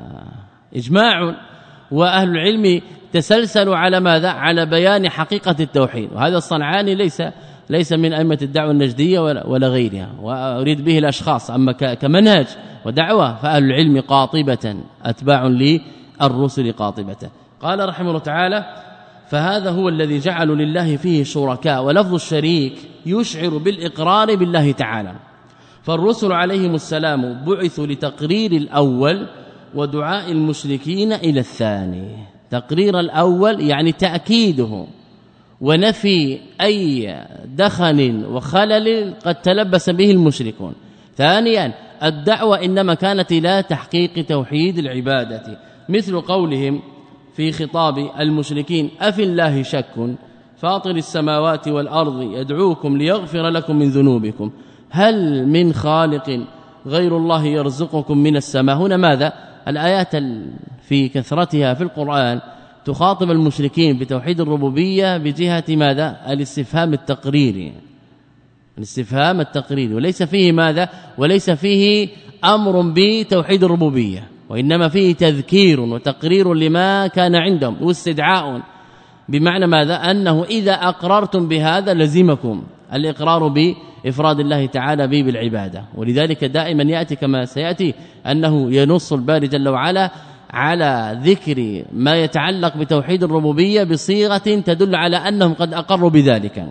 إجماع، وأهل العلم تسلسلوا على ماذا؟ على بيان حقيقة التوحيد. وهذا الصنعاني ليس ليس من أئمة الدعوة النجدية ولا, ولا غيرها، وأريد به الأشخاص. أما كمنهج ودعوة فأهل العلم قاطبة أتباع للرسل قاطبة. قال رحمه الله تعالى: فهذا هو الذي جعلوا لله فيه شركاء. ولفظ الشريك يشعر بالإقرار بالله تعالى، فالرسل عليهم السلام بعثوا لتقرير الأول ودعاء المشركين إلى الثاني. تقرير الأول يعني تأكيده ونفي أي دخن وخلل قد تلبس به المشركون. ثانيا الدعوة إنما كانت إلى تحقيق توحيد العبادة، مثل قولهم في خطاب المشركين: أفي الله شك فاطر السماوات والأرض يدعوكم ليغفر لكم من ذنوبكم هل من خالق غير الله يرزقكم من السماء. هنا ماذا؟ الآيات في كثرتها في القرآن تخاطب المشركين بتوحيد الربوبية بجهة ماذا؟ الاستفهام التقريري، الاستفهام التقريري، وليس فيه ماذا؟ وليس فيه أمر بتوحيد الربوبية، وإنما فيه تذكير وتقرير لما كان عندهم، واستدعاء، بمعنى ماذا؟ أنه إذا أقررتم بهذا لزمكم الإقرار بإفراد الله تعالى به بالعبادة. ولذلك دائما يأتي كما سيأتي أنه ينص الباري جل وعلا على ذكر ما يتعلق بتوحيد الربوبية بصيغة تدل على أنهم قد أقروا بذلك.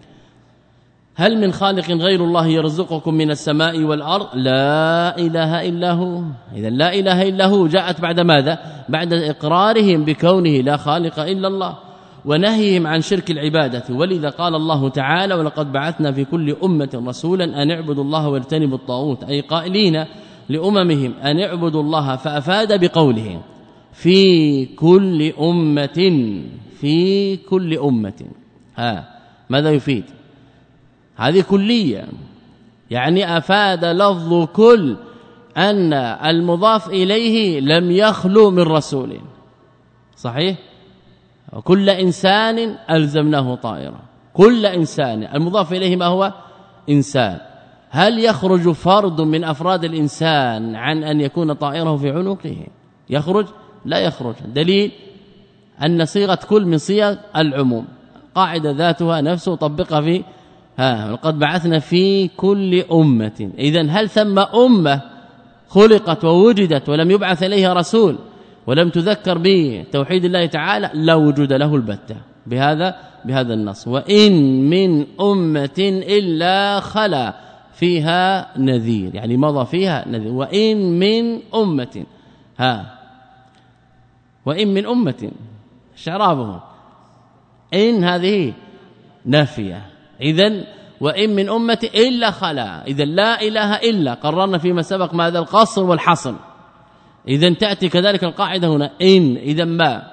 هل من خالق غير الله يرزقكم من السماء والأرض لا إله إلا هو. إذا لا إله إلا هو جاءت بعد ماذا؟ بعد إقرارهم بكونه لا خالق إلا الله ونهيهم عن شرك العبادة. ولذا قال الله تعالى: ولقد بعثنا في كل أمة رسولا أن اعبدوا الله واجتنبوا الطاغوت، أي قائلين لأممهم أن اعبدوا الله، فأفاد بقوله في كل أمة، في كل أمة. ها ماذا يفيد؟ هذه كلية، يعني أفاد لفظ كل أن المضاف إليه لم يخلو من رسول، صحيح؟ وكل إنسان ألزمناه طائرة، كل إنسان المضاف إليه ما هو؟ إنسان. هل يخرج فرد من أفراد الإنسان عن أن يكون طائره في عنقه؟ يخرج؟ لا يخرج. دليل أن صيغة كل من صيغ العموم، قاعدة ذاتها نفسه طبقها في ها لقد بعثنا في كل أمة. إذن هل ثم أمة خلقت ووجدت ولم يبعث إليها رسول، ولم تذكر بتوحيد الله تعالى لا وجود له البتة بهذا بهذا النص. وإن من أمة إلا خلا فيها نذير، يعني مضى فيها نذير. وإن من أمة، ها وإن من أمة شعرابه إن هذه نافية، إذن وإن من أمة إلا خلا، إذن لا إله إلا قررنا فيما سبق ماذا القصر والحصر، إذن تأتي كذلك القاعدة هنا إن، إذن ما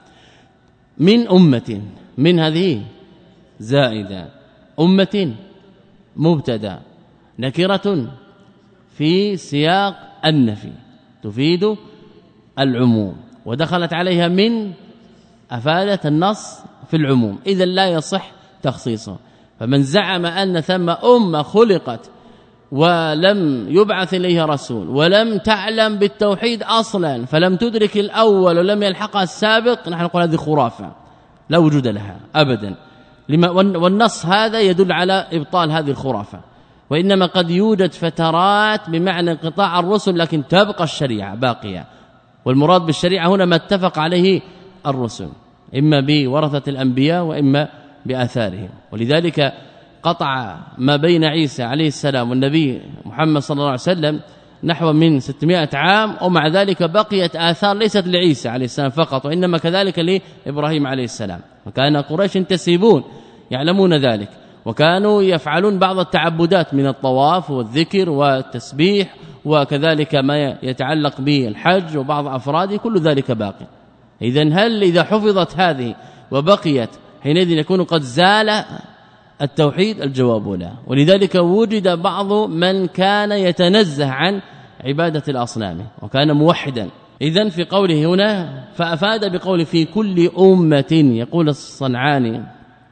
من أمة، من هذه زائدة، أمة مبتدا نكرة في سياق النفي تفيد العموم، ودخلت عليها من أفادت النص في العموم، إذن لا يصح تخصيصه. فمن زعم أن ثم أمة خلقت ولم يبعث إليها رسول ولم تعلم بالتوحيد أصلا فلم تدرك الأول ولم يلحقها السابق، نحن نقول هذه خرافة لا وجود لها أبدا، والنص هذا يدل على إبطال هذه الخرافة. وإنما قد يوجد فترات بمعنى انقطاع الرسل لكن تبقى الشريعة باقية، والمراد بالشريعة هنا ما اتفق عليه الرسل إما بورثة الأنبياء وإما بآثارهم. ولذلك قطع ما بين عيسى عليه السلام والنبي محمد صلى الله عليه وسلم نحو من ستمائة عام، ومع ذلك بقيت آثار ليست لعيسى عليه السلام فقط وإنما كذلك لإبراهيم عليه السلام. وكان قريش ينتسبون يعلمون ذلك، وكانوا يفعلون بعض التعبدات من الطواف والذكر والتسبيح وكذلك ما يتعلق بالحج وبعض أفراده، كل ذلك باقي. إذن هل إذا حفظت هذه وبقيت حينئذ يكون قد زال التوحيد؟ الجواب لا. ولذلك وجد بعض من كان يتنزه عن عبادة الأصنام وكان موحدا. إذن في قوله هنا فأفاد بقول في كل أمة، يقول الصنعاني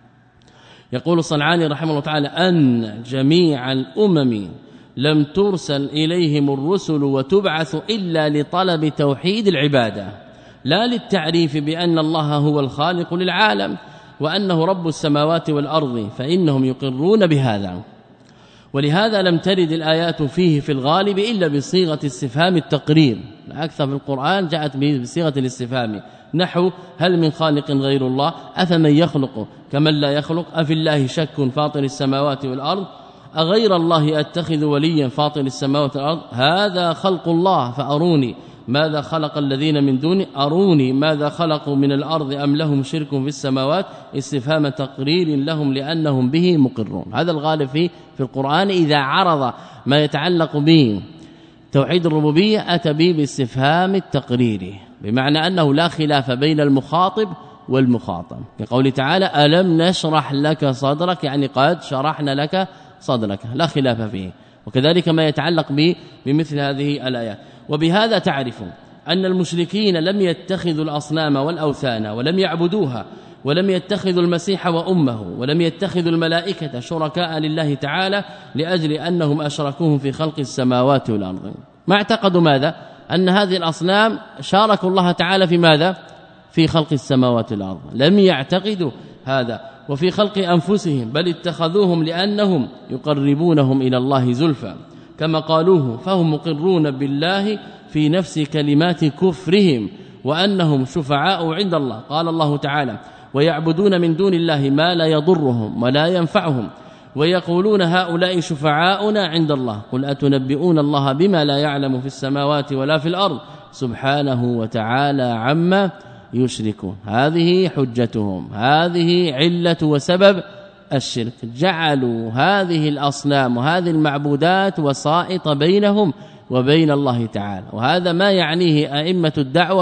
يقول الصنعاني رحمه الله تعالى أن جميع الأمم لم ترسل إليهم الرسل وتبعث إلا لطلب توحيد العبادة، لا للتعريف بأن الله هو الخالق للعالم وأنه رب السماوات والأرض، فإنهم يقرون بهذا. ولهذا لم ترد الآيات فيه في الغالب إلا بصيغة استفهام التقرير، أكثر في القرآن جاءت بصيغة الاستفهام، نحو هل من خالق غير الله، أفمن يخلق كمن لا يخلق، أفي الله شك فاطر السماوات والأرض، أغير الله أتخذ وليا فاطر السماوات والأرض، هذا خلق الله فأروني ماذا خلق الذين من دونه، أروني ماذا خلقوا من الأرض أم لهم شرك في السماوات، استفهام تقرير لهم لأنهم به مقرون. هذا الغالب في في القرآن إذا عرض ما يتعلق به توحيد الربوبية أتى به باستفهام التقرير، بمعنى أنه لا خلاف بين المخاطب والمخاطب، كقول تعالى ألم نشرح لك صدرك، يعني قد شرحنا لك صدرك، لا خلاف فيه. وكذلك ما يتعلق به بمثل هذه الآيات. وبهذا تعرف أن المشركين لم يتخذوا الأصنام والأوثان ولم يعبدوها، ولم يتخذوا المسيح وأمه، ولم يتخذوا الملائكة شركاء لله تعالى لأجل أنهم أشركوهم في خلق السماوات والأرض. ما اعتقدوا ماذا؟ أن هذه الأصنام شاركوا الله تعالى في ماذا؟ في خلق السماوات والأرض، لم يعتقدوا هذا. وفي خلق أنفسهم، بل اتخذوهم لأنهم يقربونهم إلى الله زلفى كما قالوه، فهم مقرون بالله في نفس كلمات كفرهم وأنهم شفعاء عند الله. قال الله تعالى ويعبدون من دون الله ما لا يضرهم ولا ينفعهم ويقولون هؤلاء شفعاؤنا عند الله، قل أتنبئون الله بما لا يعلم في السماوات ولا في الأرض سبحانه وتعالى عما يشركون. هذه حجتهم، هذه علة وسبب الشرك، جعلوا هذه الأصنام وهذه المعبودات وسائط بينهم وبين الله تعالى. وهذا ما يعنيه أئمة الدعوة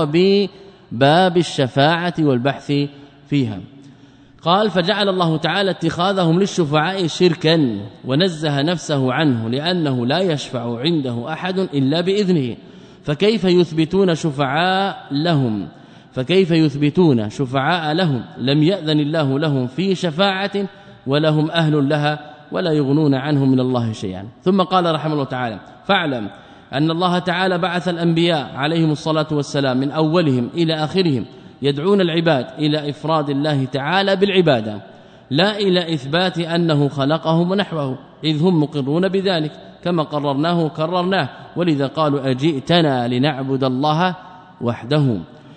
بباب الشفاعة والبحث فيها. قال فجعل الله تعالى اتخاذهم للشفعاء شركا ونزه نفسه عنه، لأنه لا يشفع عنده أحد إلا بإذنه، فكيف يثبتون شفعاء لهم فكيف يثبتون شفعاء لهم لم يأذن الله لهم في شفاعة ولهم أهل لها ولا يغنون عنه من الله شيئا. ثم قال رحمه الله تعالى فاعلم أن الله تعالى بعث الأنبياء عليهم الصلاة والسلام من أولهم إلى آخرهم يدعون العباد إلى إفراد الله تعالى بالعبادة، لا إلى إثبات أنه خلقهم ونحوه، إذ هم مقرون بذلك كما قررناه وكررناه. ولذا قالوا أجئتنا لنعبد الله وحده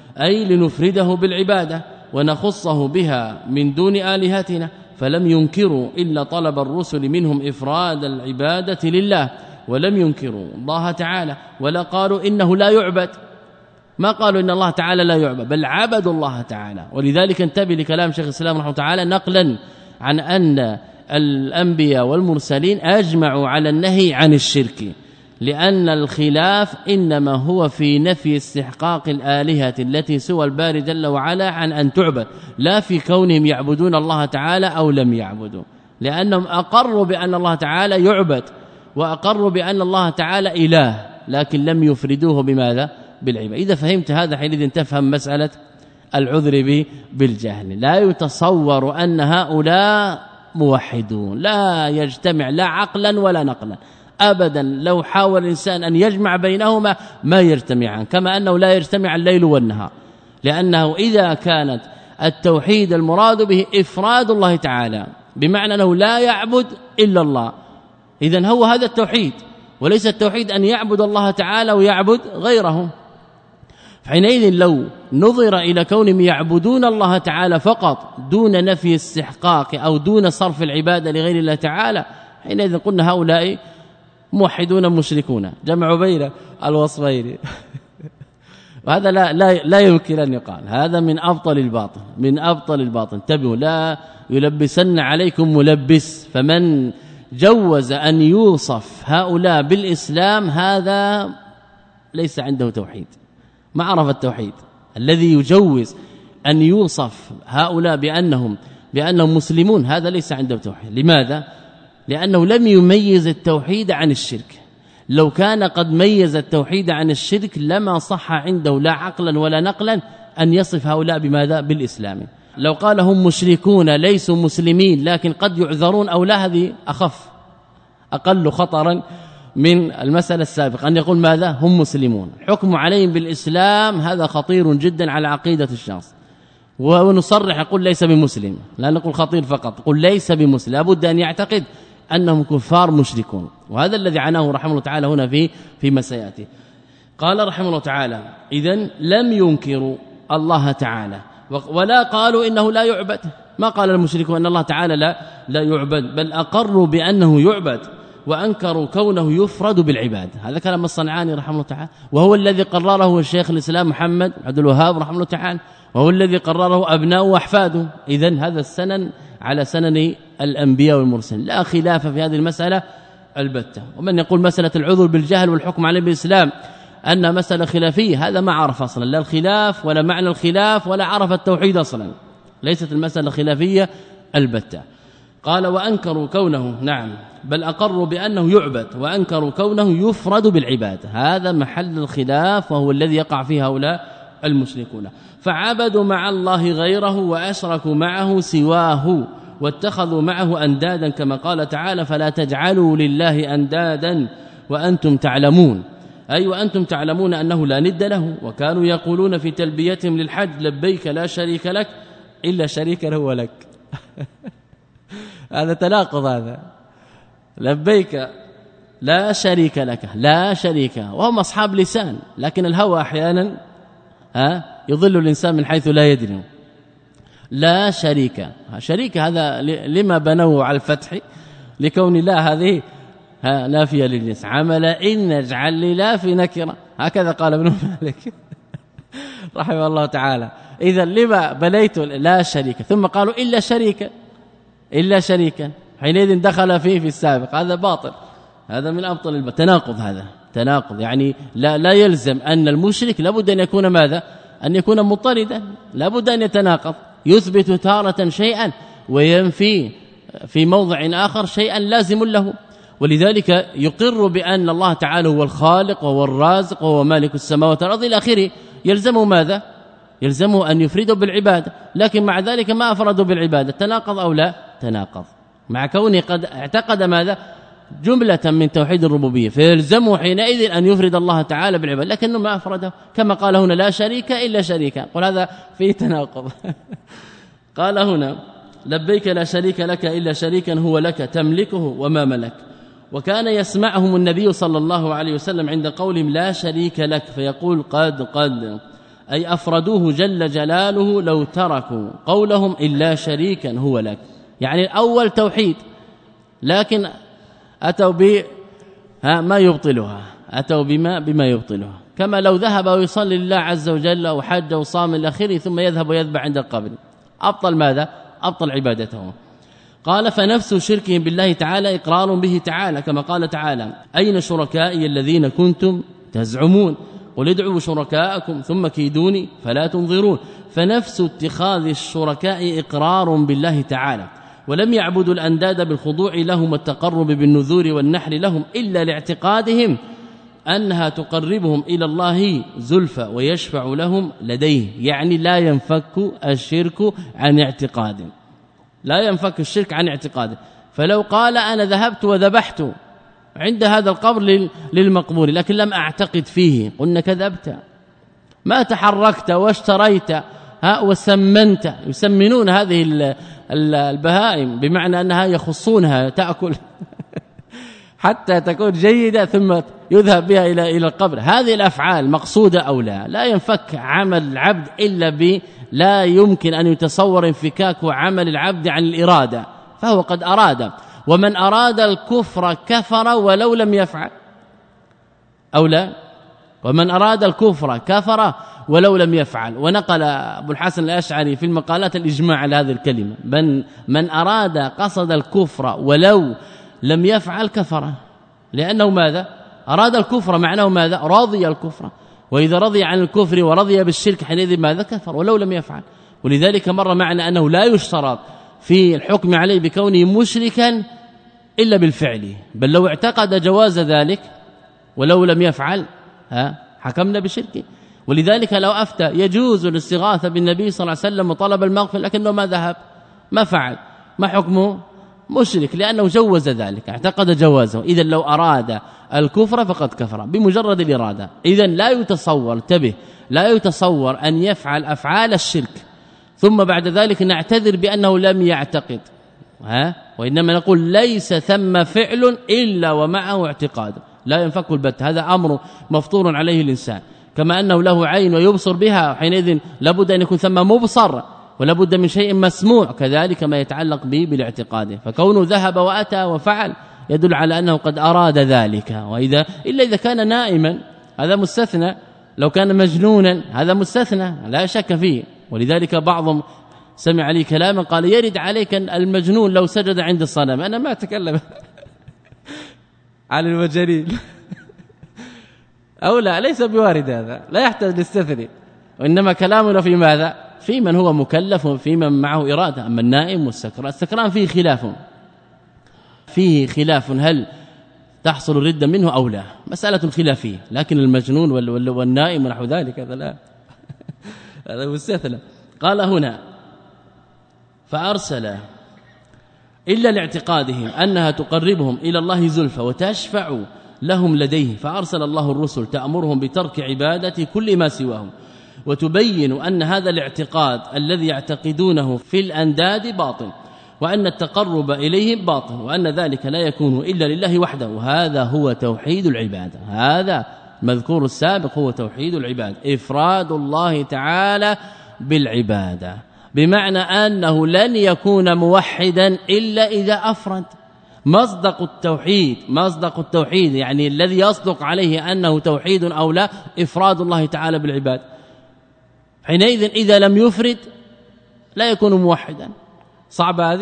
أي لنفرده بالعبادة ونخصه بها من دون آلهتنا، فلم ينكروا إلا طلب الرسل منهم إفراد العبادة لله، ولم ينكروا الله تعالى ولا قالوا إنه لا يعبد، ما قالوا إن الله تعالى لا يعبد، بل عبدوا الله تعالى. ولذلك انتبه لكلام شيخ الإسلام رحمه الله تعالى نقلا عن أن الأنبياء والمرسلين أجمعوا على النهي عن الشرك، لأن الخلاف إنما هو في نفي استحقاق الآلهة التي سوى الباري جل وعلا عن أن تعبد، لا في كونهم يعبدون الله تعالى أو لم يعبدوا، لأنهم أقروا بأن الله تعالى يعبد وأقروا بأن الله تعالى إله، لكن لم يفردوه بماذا؟ بالعبادة. إذا فهمت هذا حينئذ تفهم مسألة العذر بالجهل. لا يتصور أن هؤلاء موحدون، لا يجتمع لا عقلا ولا نقلا أبدا، لو حاول الإنسان أن يجمع بينهما ما يجتمعان، كما أنه لا يجتمع الليل والنهار، لأنه إذا كانت التوحيد المراد به إفراد الله تعالى بمعنى أنه لا يعبد إلا الله، إذن هو هذا التوحيد، وليس التوحيد أن يعبد الله تعالى ويعبد غيره. حينئذ لو نظر إلى كونهم يعبدون الله تعالى فقط دون نفي استحقاق أو دون صرف العبادة لغير الله تعالى، حينئذ قلنا هؤلاء موحدون مشركون، جمعوا بين الوصفين وهذا لا, لا, لا يمكن أن يقال، هذا من أبطل الباطل، من أبطل الباطل. انتبهوا، لا يلبسن عليكم ملبس، فمن جوز أن يوصف هؤلاء بالإسلام هذا ليس عنده توحيد، ما عرف التوحيد. الذي يجوز أن يوصف هؤلاء بأنهم بأنهم مسلمون هذا ليس عنده توحيد. لماذا؟ لأنه لم يميز التوحيد عن الشرك، لو كان قد ميز التوحيد عن الشرك لما صح عنده لا عقلا ولا نقلا أن يصف هؤلاء بماذا؟ بالإسلام. لو قال هم مشركون ليسوا مسلمين لكن قد يعذرون أو لا، هذه أخف أقل خطرا من المسألة السابقة، أن يقول ماذا؟ هم مسلمون، حكم عليهم بالإسلام هذا خطير جدا على عقيدة الشخص. ونصرح يقول ليس بمسلم، لا نقول خطير فقط، قل ليس بمسلم، لابد أن يعتقد أنهم كفار مشركون، وهذا الذي عناه رحمه الله تعالى هنا في فيما سيأتي. قال رحمه الله تعالى إذن لم ينكروا الله تعالى ولا قالوا إنه لا يعبد، ما قال المشركون أن الله تعالى لا, لا يعبد، بل أقروا بأنه يعبد وأنكروا كونه يفرد بالعباد. هذا كلام الصنعاني رحمه الله تعالى، وهو الذي قرره الشيخ الإسلام محمد عبد الوهاب رحمه الله تعالى، وهو الذي قرره أبناؤه وأحفاده. إذن هذا السنن على سنن الأنبياء والمرسلين، لا خلاف في هذه المسألة البتة. ومن يقول مسألة العذر بالجهل والحكم عليه بالإسلام أن مسألة خلافية، هذا ما عرف أصلا لا الخلاف ولا معنى الخلاف ولا عرف التوحيد أصلا، ليست المسألة خلافية البتة. قال وأنكروا كونه، نعم بل أقروا بأنه يعبد وأنكروا كونه يفرد بالعبادة، هذا محل الخلاف وهو الذي يقع فيه هؤلاء المشركون. فعبدوا مع الله غيره وأشركوا معه سواه واتخذوا معه أندادا، كما قال تعالى فلا تجعلوا لله أندادا وأنتم تعلمون، أي وأنتم تعلمون أنه لا ند له. وكانوا يقولون في تلبيتهم للحج لبيك لا شريك لك إلا شريكا هو لك هذا تناقض، هذا لبيك لا شريك لك، لا شريك، وهم أصحاب لسان، لكن الهوى أحيانا ها يضل الإنسان من حيث لا يدري. لا شريك، شريك هذا لما بنوه على الفتح لكون لا هذه نافية للجنس، عمل إن نجعل لله في نكرة، هكذا قال ابن مالك رحمه الله تعالى. إذا لما بنيت لا شريك ثم قالوا إلا شريكا إلا شريكا، حينئذ دخل فيه في السابق، هذا باطل، هذا من أبطل التناقض، هذا تناقض. يعني لا, لا يلزم أن المشرك لابد أن يكون ماذا؟ أن يكون مضطردا، لابد أن يتناقض، يثبت تارة شيئا وينفي في موضع آخر شيئا لازم له. ولذلك يقر بأن الله تعالى هو الخالق وهو الرازق وهو مالك السماوات والأرض إلى آخره، يلزمه ماذا؟ يلزمه أن يفرده بالعبادة، لكن مع ذلك ما أفرده بالعبادة، تناقض أو لا تناقض، مع كونه قد اعتقد ماذا؟ جملة من توحيد الربوبية، فيلزمه حينئذ أن يفرد الله تعالى بالعبادة، لكنه ما أفرده، كما قال هنا لا شريك إلا شريكا، قل هذا فيه تناقض قال هنا لبيك لا شريك لك إلا شريكا هو لك تملكه وما ملك. وكان يسمعهم النبي صلى الله عليه وسلم عند قولهم لا شريك لك فيقول قد قد، أي أفردوه جل جلاله لو تركوا قولهم إلا شريكا هو لك. يعني الأول توحيد لكن أتوا ب ما يبطلها، أتوا بما بما يبطلها، كما لو ذهب ويصلي لله عز وجل وحج وصام الى اخره ثم يذهب ويذبح عند القبر، أبطل ماذا؟ أبطل عبادته. قال فنفس شركهم بالله تعالى إقرار به تعالى، كما قال تعالى أين شركائي الذين كنتم تزعمون قل ادعوا شركاءكم ثم كيدوني فلا تنظرون. فنفس اتخاذ الشركاء إقرار بالله تعالى، ولم يعبدوا الأنداد بالخضوع لهم والتقرب بالنذور والنحر لهم إلا لاعتقادهم أنها تقربهم إلى الله زلفى ويشفع لهم لديه. يعني لا ينفك الشرك عن اعتقاده، لا ينفك الشرك عن اعتقاده. فلو قال أنا ذهبت وذبحت عند هذا القبر للمقبور لكن لم أعتقد فيه، قلنا كذبت، ما تحركت واشتريت ها وسمنت. يسمنون هذه البهائم بمعنى أنها يخصونها تأكل حتى تكون جيدة ثم يذهب بها إلى إلى القبر. هذه الأفعال مقصودة أو لا؟ لا ينفك عمل العبد إلا ب لا يمكن أن يتصور انفكاك عمل العبد عن الإرادة، فهو قد أراد. ومن أراد الكفر كفر ولو لم يفعل أو لا؟ ومن أراد الكفر كفر ولو لم يفعل. ونقل أبو الحسن الأشعري في المقالات الإجماع على هذه الكلمة، من, من أراد قصد الكفر ولو لم يفعل كفر، لأنه ماذا؟ أراد الكفر، معناه ماذا؟ رضي الكفر، وإذا رضي عن الكفر ورضي بالشرك حينئذ ماذا؟ كفر ولو لم يفعل. ولذلك مر معنا أنه لا يشترط في الحكم عليه بكونه مشركا إلا بالفعل، بل لو اعتقد جواز ذلك ولو لم يفعل ها حكمنا بشركه. ولذلك لو أفتى يجوز الاستغاثة بالنبي صلى الله عليه وسلم وطلب المغفرة لكنه ما ذهب ما فعل، ما حكمه؟ مشرك، لأنه جوز ذلك، اعتقد جوازه. إذن لو أراد الكفر فقد كفر بمجرد الإرادة. إذن لا يتصور، انتبه، لا يتصور أن يفعل أفعال الشرك ثم بعد ذلك نعتذر بأنه لم يعتقد، ها؟ وإنما نقول ليس ثم فعل إلا ومعه اعتقاد، لا ينفك البت. هذا أمر مفطور عليه الإنسان، كما أنه له عين ويبصر بها، حينئذ لابد أن يكون ثم مبصر ولابد من شيء مسموع، كذلك ما يتعلق به بالاعتقاد. فكونه ذهب وأتى وفعل يدل على أنه قد أراد ذلك. وإذا إلا إذا كان نائما هذا مستثنى، لو كان مجنونا هذا مستثنى لا شك فيه. ولذلك بعضهم سمع لي كلاما قال يرد عليك المجنون لو سجد عند الصنم. أنا ما أتكلم على المجانين أو لا، ليس بوارد، هذا لا يحتاج لاستثناء، وإنما كلامنا في ماذا؟ في من هو مكلف وفي من معه إرادة. أما النائم والسكران، السكران فيه خلاف، فيه خلاف هل تحصل الردة منه أو لا، مسألة خلافية. لكن المجنون والنائم ونحو ذلك هذا لا هذا مستثنى. قال هنا فأرسل إلا لاعتقادهم أنها تقربهم إلى الله زلفى وتشفع لهم لديه، فأرسل الله الرسل تأمرهم بترك عبادة كل ما سواهم، وتبين أن هذا الاعتقاد الذي يعتقدونه في الأنداد باطل، وأن التقرب إليهم باطل، وأن ذلك لا يكون إلا لله وحده. وهذا هو توحيد العبادة، هذا مذكور السابق هو توحيد العبادة، إفراد الله تعالى بالعبادة، بمعنى أنه لن يكون موحدا إلا إذا أفرد. مصدق التوحيد، مصدق التوحيد يعني الذي يصدق عليه أنه توحيد أو لا، إفراد الله تعالى بالعبادة. حينئذ إذا لم يفرد لا يكون موحدا. صعب هذه؟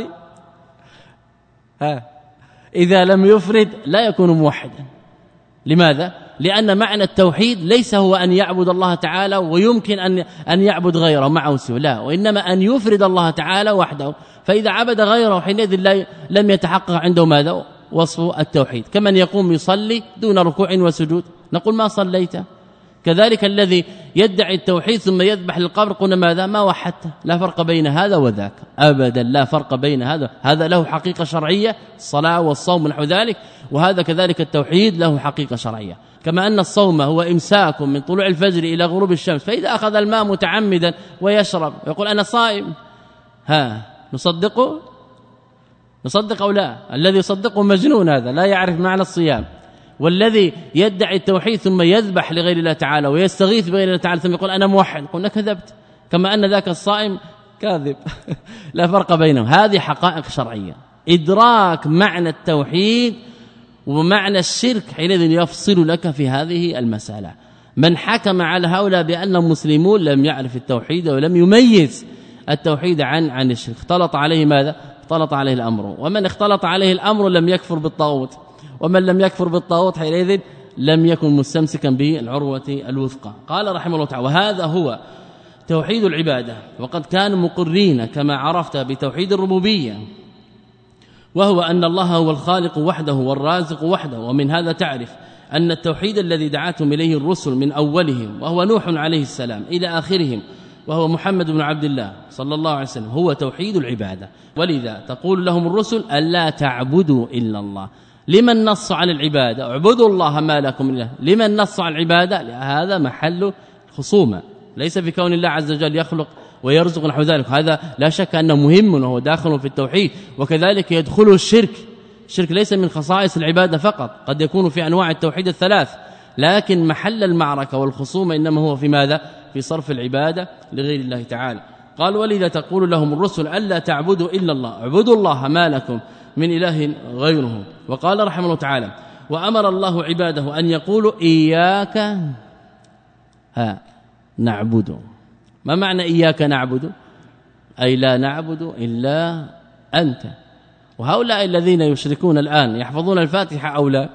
ها إذا لم يفرد لا يكون موحدا. لماذا؟ لأن معنى التوحيد ليس هو أن يعبد الله تعالى ويمكن أن أن يعبد غيره معه سوى، لا، وإنما أن يفرد الله تعالى وحده. فإذا عبد غيره حينئذ لم يتحقق عنده ماذا؟ وصف التوحيد. كمن يقوم يصلي دون ركوع وسجود نقول ما صليت. كذلك الذي يدعي التوحيد ثم يذبح للقبر قلنا ماذا؟ ما وحدته. لا فرق بين هذا وذاك أبدا، لا فرق بين هذا، هذا له حقيقة شرعية، الصلاة والصوم ونحو ذلك، وهذا كذلك التوحيد له حقيقة شرعية. كما أن الصوم هو إمساك من طلوع الفجر إلى غروب الشمس، فإذا أخذ الماء متعمدا ويشرب يقول أنا صائم، ها نصدقه؟ نصدق أو لا؟ الذي يصدقه مجنون، هذا لا يعرف معنى الصيام. والذي يدعي التوحيد ثم يذبح لغير الله تعالى ويستغيث بغير الله تعالى ثم يقول أنا موحد، قلنا كذبت، كما أن ذاك الصائم كاذب لا فرق بينهم. هذه حقائق شرعية. إدراك معنى التوحيد ومعنى الشرك حينئذ يفصل لك في هذه المسألة. من حكم على هؤلاء بأنهم مسلمون لم يعرف التوحيد ولم يميز التوحيد عن عن الشرك، اختلط عليه ماذا؟ اختلط عليه الأمر. ومن اختلط عليه الأمر لم يكفر بالطاغوت، ومن لم يكفر بالطاغوت حينئذ لم يكن مستمسكا بالعروة الوثقى. قال رحمه الله تعالى: وهذا هو توحيد العبادة. وقد كانوا مقرين كما عرفت بتوحيد الربوبية، وهو أن الله هو الخالق وحده والرازق وحده. ومن هذا تعرف أن التوحيد الذي دعتهم إليه الرسل من أولهم وهو نوح عليه السلام إلى آخرهم وهو محمد بن عبد الله صلى الله عليه وسلم هو توحيد العبادة. ولذا تقول لهم الرسل ألا تعبدوا إلا الله. لمن نص على العبادة؟ اعبدوا الله ما لكم من اله. لمن نص على العبادة؟ هذا محل خصومة، ليس في كون الله عز وجل يخلق ويرزق نحو ذلك، هذا لا شك أنه مهم وهو داخل في التوحيد. وكذلك يدخله الشرك. الشرك ليس من خصائص العبادة فقط، قد يكون في أنواع التوحيد الثلاث، لكن محل المعركة والخصومة إنما هو في ماذا؟ في صرف العبادة لغير الله تعالى. قال: ولذا تقول لهم الرسل ألا تعبدوا إلا الله، اعبدوا الله ما لكم من إله غيره. وقال رحمه الله تعالى: وأمر الله عباده أن يقولوا إياك ها نعبد. ما معنى إياك نعبد؟ أي لا نعبد إلا أنت. وهؤلاء الذين يشركون الآن يحفظون الفاتحة أو لا؟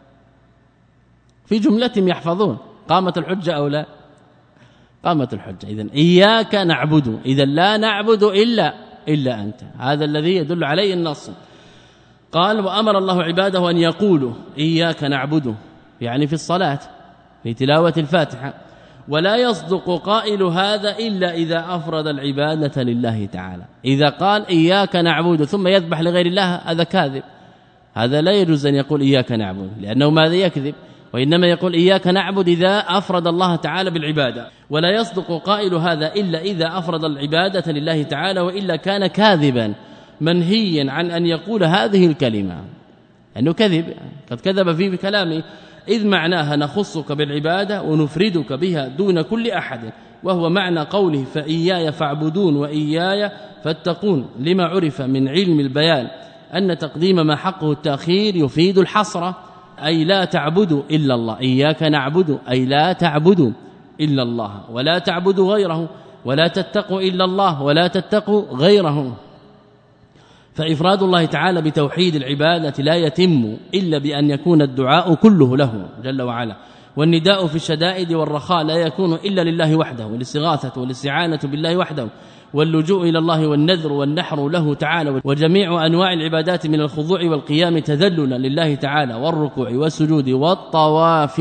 في جملتهم يحفظون. قامت الحجة أو لا؟ قامت الحجة. إذن إياك نعبد، إذن لا نعبد إلا إلا أنت، هذا الذي يدل عليه النص. قال: وأمر الله عباده أن يقولوا إياك نعبد، يعني في الصلاة في تلاوة الفاتحة. ولا يصدق قائل هذا إلا إذا أفرد العبادة لله تعالى. إذا قال إياك نعبد ثم يذبح لغير الله هذا كاذب، هذا لا يجوز أن يقول إياك نعبد، لأنه ماذا يكذب؟ وإنما يقول إياك نعبد إذا أفرد الله تعالى بالعبادة. ولا يصدق قائل هذا إلا إذا أفرد العبادة لله تعالى، وإلا كان كاذبا منهيا عن أن يقول هذه الكلمة، أنه كذب، قد كذب فيه بكلامه، إذ معناها نخصك بالعبادة ونفردك بها دون كل أحد، وهو معنى قوله فإياي فاعبدون وإياي فاتقون، لما عرف من علم البيان أن تقديم ما حقه التأخير يفيد الحصر، أي لا تعبدوا إلا الله. إياك نعبد أي لا تعبدوا إلا الله ولا تعبدوا غيره، ولا تتقوا إلا الله ولا تتقوا غيره. فإفراد الله تعالى بتوحيد العبادة لا يتم إلا بأن يكون الدعاء كله له جل وعلا، والنداء في الشدائد والرخاء لا يكون إلا لله وحده، والاستغاثة والاستعانة بالله وحده، واللجوء إلى الله والنذر والنحر له تعالى، وجميع أنواع العبادات من الخضوع والقيام تذللا لله تعالى، والركوع والسجود والطواف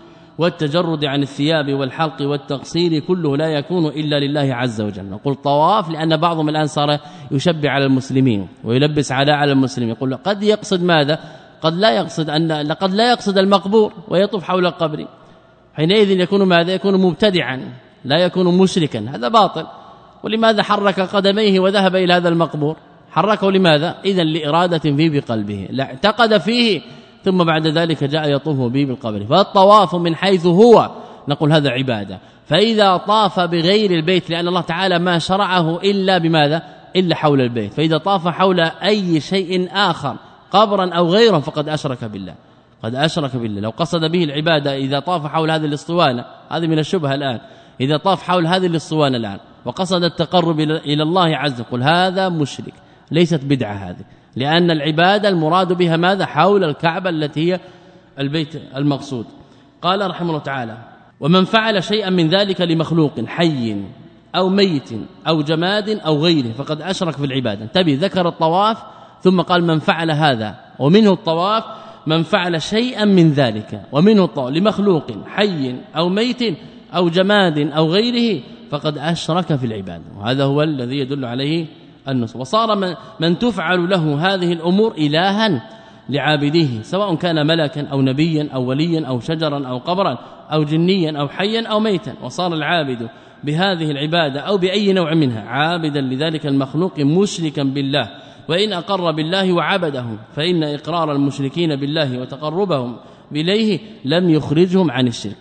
والتجرد عن الثياب والحلق والتقصير كله لا يكون إلا لله عز وجل. نقول طواف لأن بعضهم الآن صار يشبع على المسلمين ويلبس علاء على المسلمين، يقول قد يقصد ماذا؟ قد لا يقصد أن لقد لا يقصد المقبور ويطوف حول القبر، حينئذ يكون ماذا؟ يكون مبتدعا لا يكون مشركا، هذا باطل. ولماذا حرك قدميه وذهب إلى هذا المقبور؟ حركه لماذا؟ إذن لإرادة فيه بقلبه، لا اعتقد فيه ثم بعد ذلك جاء يطوف به بالقبر. فالطواف من حيث هو نقول هذا عبادة. فإذا طاف بغير البيت، لأن الله تعالى ما شرعه إلا بماذا؟ إلا حول البيت، فإذا طاف حول أي شيء آخر قبرا أو غيره فقد أشرك بالله، قد أشرك بالله. لو قصد به العبادة إذا طاف حول هذه الاسطوانة، هذه من الشبهة الآن، إذا طاف حول هذه الاسطوانة الآن وقصد التقرب إلى الله عز وجل هذا مشرك، ليست بدعة هذه، لأن العبادة المراد بها ماذا؟ حول الكعبة التي هي البيت المقصود. قال رحمه الله تعالى: ومن فعل شيئا من ذلك لمخلوق حي أو ميت أو جماد أو غيره فقد أشرك في العبادة. انتبه، ذكر الطواف ثم قال من فعل هذا، ومنه الطواف من فعل شيئا من ذلك، ومنه الطواف لمخلوق حي أو ميت أو جماد أو غيره فقد أشرك في العبادة. وهذا هو الذي يدل عليه النص. وصار من, من تفعل له هذه الأمور إلها لعابديه، سواء كان ملكا أو نبيا أو وليا أو شجرا أو قبرا أو جنيا أو حيا أو ميتا. وصار العابد بهذه العبادة أو بأي نوع منها عابدا لذلك المخلوق مشركا بالله، وإن أقر بالله وعبده فإن إقرار المشركين بالله وتقربهم إليه لم يخرجهم عن الشرك.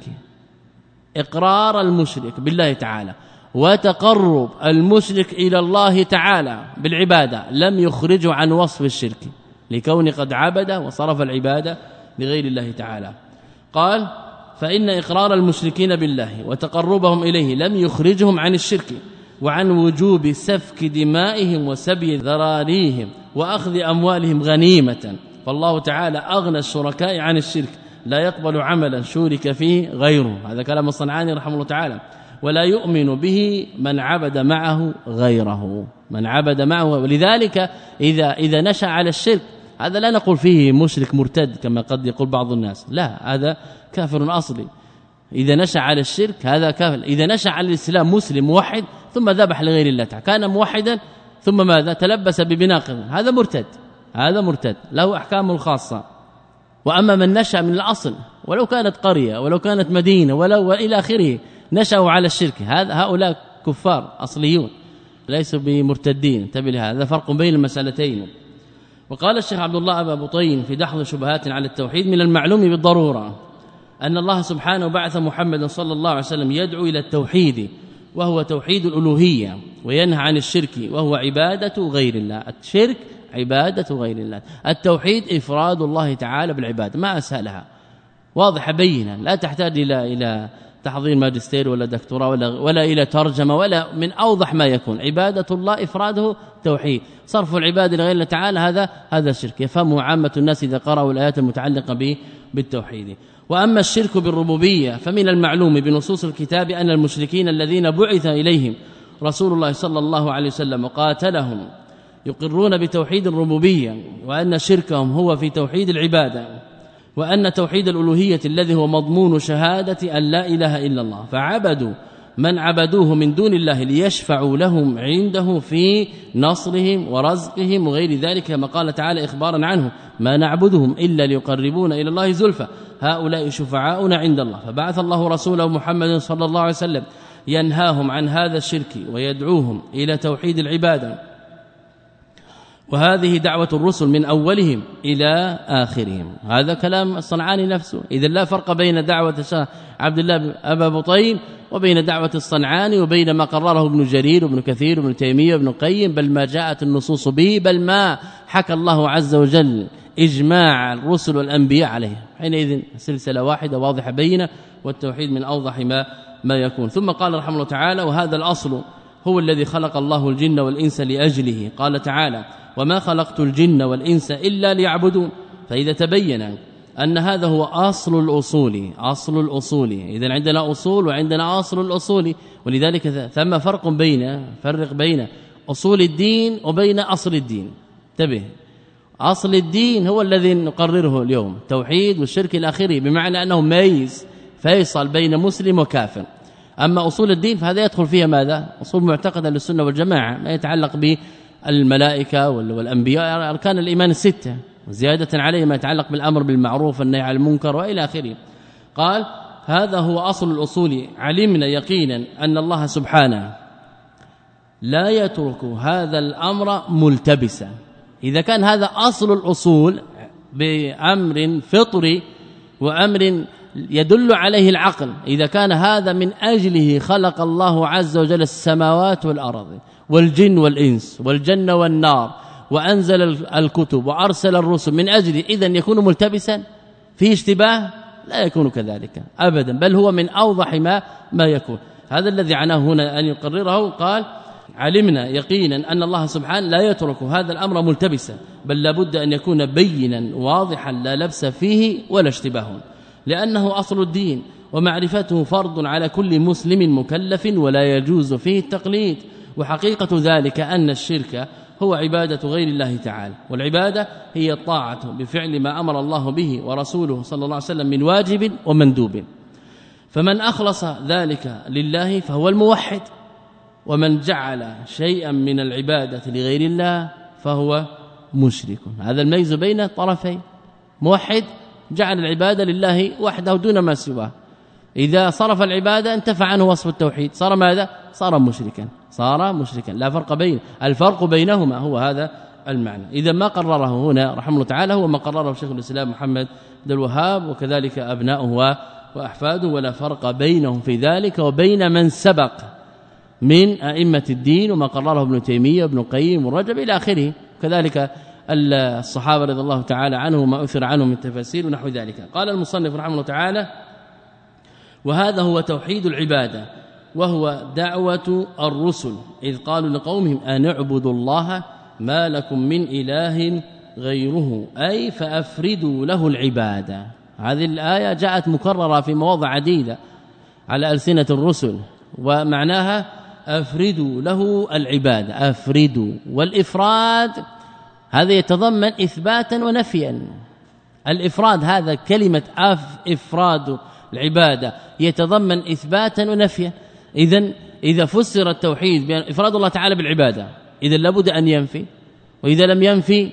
إقرار المشرك بالله تعالى وتقرب المشرك إلى الله تعالى بالعبادة لم يخرجه عن وصف الشرك لكون قد عبد وصرف العبادة لغير الله تعالى. قال فإن إقرار المشركين بالله وتقربهم إليه لم يخرجهم عن الشرك وعن وجوب سفك دمائهم وسبي ذراريهم وأخذ أموالهم غنيمة. فالله تعالى أغنى الشركاء عن الشرك لا يقبل عملا شورك فيه غيره. هذا كلام الصنعاني رحمه الله تعالى. ولا يؤمن به من عبد معه غيره من عبد معه. ولذلك إذا إذا نشأ على الشرك هذا لا نقول فيه مشرك مرتد كما قد يقول بعض الناس، لا، هذا كافر أصلي. إذا نشأ على الشرك هذا كافر. إذا نشأ على الإسلام مسلم موحد ثم ذبح لغير الله تعالى كان موحدا ثم ماذا تلبس ببناقض هذا مرتد، هذا مرتد له أحكام الخاصة. وأما من نشأ من الأصل ولو كانت قرية ولو كانت مدينة ولو وإلى آخره نشأوا على الشرك هذا هؤلاء كفار أصليون ليسوا بمرتدين. انتبه لهذا، هذا فرق بين المسألتين. وقال الشيخ عبد الله أبا بطين في دحض شبهات على التوحيد: من المعلوم بالضرورة أن الله سبحانه بعث محمدا صلى الله عليه وسلم يدعو إلى التوحيد وهو توحيد الألوهية وينهى عن الشرك وهو عبادة غير الله. الشرك عبادة غير الله، التوحيد إفراد الله تعالى بالعبادة، ما أسهلها، واضحة بينا، لا تحتاج إلى إلى تحضير ماجستير ولا دكتوراه ولا ولا إلى ترجمة ولا من أوضح ما يكون. عبادة الله إفراده توحيد، صرف العباد لغير الله تعالى هذا هذا الشرك، يفهمه عامة الناس إذا قرأوا الآيات المتعلقة به بالتوحيد. وأما الشرك بالربوبية فمن المعلوم بنصوص الكتاب أن المشركين الذين بعث إليهم رسول الله صلى الله عليه وسلم وقاتلهم يقرون بتوحيد الربوبية، وأن شركهم هو في توحيد العبادة، وأن توحيد الألوهية الذي هو مضمون شهادة أن لا إله إلا الله، فعبدوا من عبدوه من دون الله ليشفعوا لهم عنده في نصرهم ورزقهم وغير ذلك، كما قال تعالى إخبارا عنه: ما نعبدهم إلا ليقربون إلى الله زلفى هؤلاء شفعاؤنا عند الله. فبعث الله رسوله محمد صلى الله عليه وسلم ينهاهم عن هذا الشرك ويدعوهم إلى توحيد العبادة، وهذه دعوة الرسل من أولهم إلى آخرهم. هذا كلام الصنعاني نفسه. إذا لا فرق بين دعوة عبد الله أبا بطين وبين دعوة الصنعاني وبين ما قرره ابن جرير وابن كثير وابن تيمية وابن القيم، بل ما جاءت النصوص به، بل ما حكى الله عز وجل إجماع الرسل والأنبياء عليه. حينئذ سلسلة واحدة واضحة بينة، والتوحيد من أوضح ما ما يكون. ثم قال رحمه الله تعالى: وهذا الأصل هو الذي خلق الله الجن والإنس لأجله. قال تعالى: وما خلقت الجن والإنس إلا ليعبدون. فإذا تبين أن هذا هو أصل الأصول، أصل الأصول، إذن عندنا أصول وعندنا أصل الأصول، ولذلك ثم فرق بين فرق بين أصول الدين وبين أصل الدين. انتبه، أصل الدين هو الذي نقرره اليوم، توحيد والشرك الآخري، بمعنى أنه ميز فيصل بين مسلم وكافر. أما أصول الدين فهذا يدخل فيها ماذا؟ أصول معتقدة للسنة والجماعة، ما يتعلق بالملائكة والأنبياء، أركان الإيمان الستة، وزيادة عليه ما يتعلق بالأمر بالمعروف والنهي عن المنكر وإلى آخره. قال: هذا هو أصل الأصول. علمنا يقينا أن الله سبحانه لا يترك هذا الأمر ملتبسا. إذا كان هذا أصل الأصول بأمر فطري وأمر يدل عليه العقل، إذا كان هذا من أجله خلق الله عز وجل السماوات والأرض والجن والإنس والجنة والنار، وأنزل الكتب وأرسل الرسل من أجله، إذن يكون ملتبسا فيه اشتباه؟ لا يكون كذلك أبدا، بل هو من أوضح ما ما يكون. هذا الذي عناه هنا أن يقرره. قال: علمنا يقينا أن الله سبحانه لا يترك هذا الأمر ملتبسا، بل لابد أن يكون بينا واضحا لا لبس فيه ولا اشتباه، لأنه أصل الدين، ومعرفته فرض على كل مسلم مكلف ولا يجوز فيه التقليد. وحقيقة ذلك أن الشرك هو عبادة غير الله تعالى، والعبادة هي الطاعة بفعل ما أمر الله به ورسوله صلى الله عليه وسلم من واجب ومندوب. فمن أخلص ذلك لله فهو الموحد، ومن جعل شيئا من العبادة لغير الله فهو مشرك. هذا الميز بين الطرفين، موحد جعل العبادة لله وحده دون ما سواه، إذا صرف العبادة انتفع عنه وصف التوحيد، صار ماذا؟ صار مشركا، صار مشركا. لا فرق بين الفرق بينهما هو هذا المعنى. إذا ما قرره هنا رحمه الله تعالى هو ما قرره شيخ الإسلام محمد بن الوهاب وكذلك أبناؤه وأحفاده، ولا فرق بينهم في ذلك وبين من سبق من أئمة الدين وما قرره ابن تيمية وابن القيم والرجب إلى آخره، كذلك الصحابة رضي الله تعالى عنهم وما أثر عنهم من تفاسير ونحو ذلك. قال المصنف رحمه الله تعالى: وهذا هو توحيد العبادة، وهو دعوة الرسل إذ قالوا لقومهم أن اعبدوا الله ما لكم من إله غيره، أي فأفردوا له العبادة. هذه الآية جاءت مكررة في مواضع عديدة على ألسنة الرسل، ومعناها أفردوا له العبادة. أفردوا، والإفراد هذا يتضمن إثباتا ونفيا. الإفراد هذا كلمة أف إفراد العبادة يتضمن إثباتا ونفيا. إذن إذا فسر التوحيد بأن إفراد الله تعالى بالعبادة إذا لابد أن ينفي، وإذا لم ينفي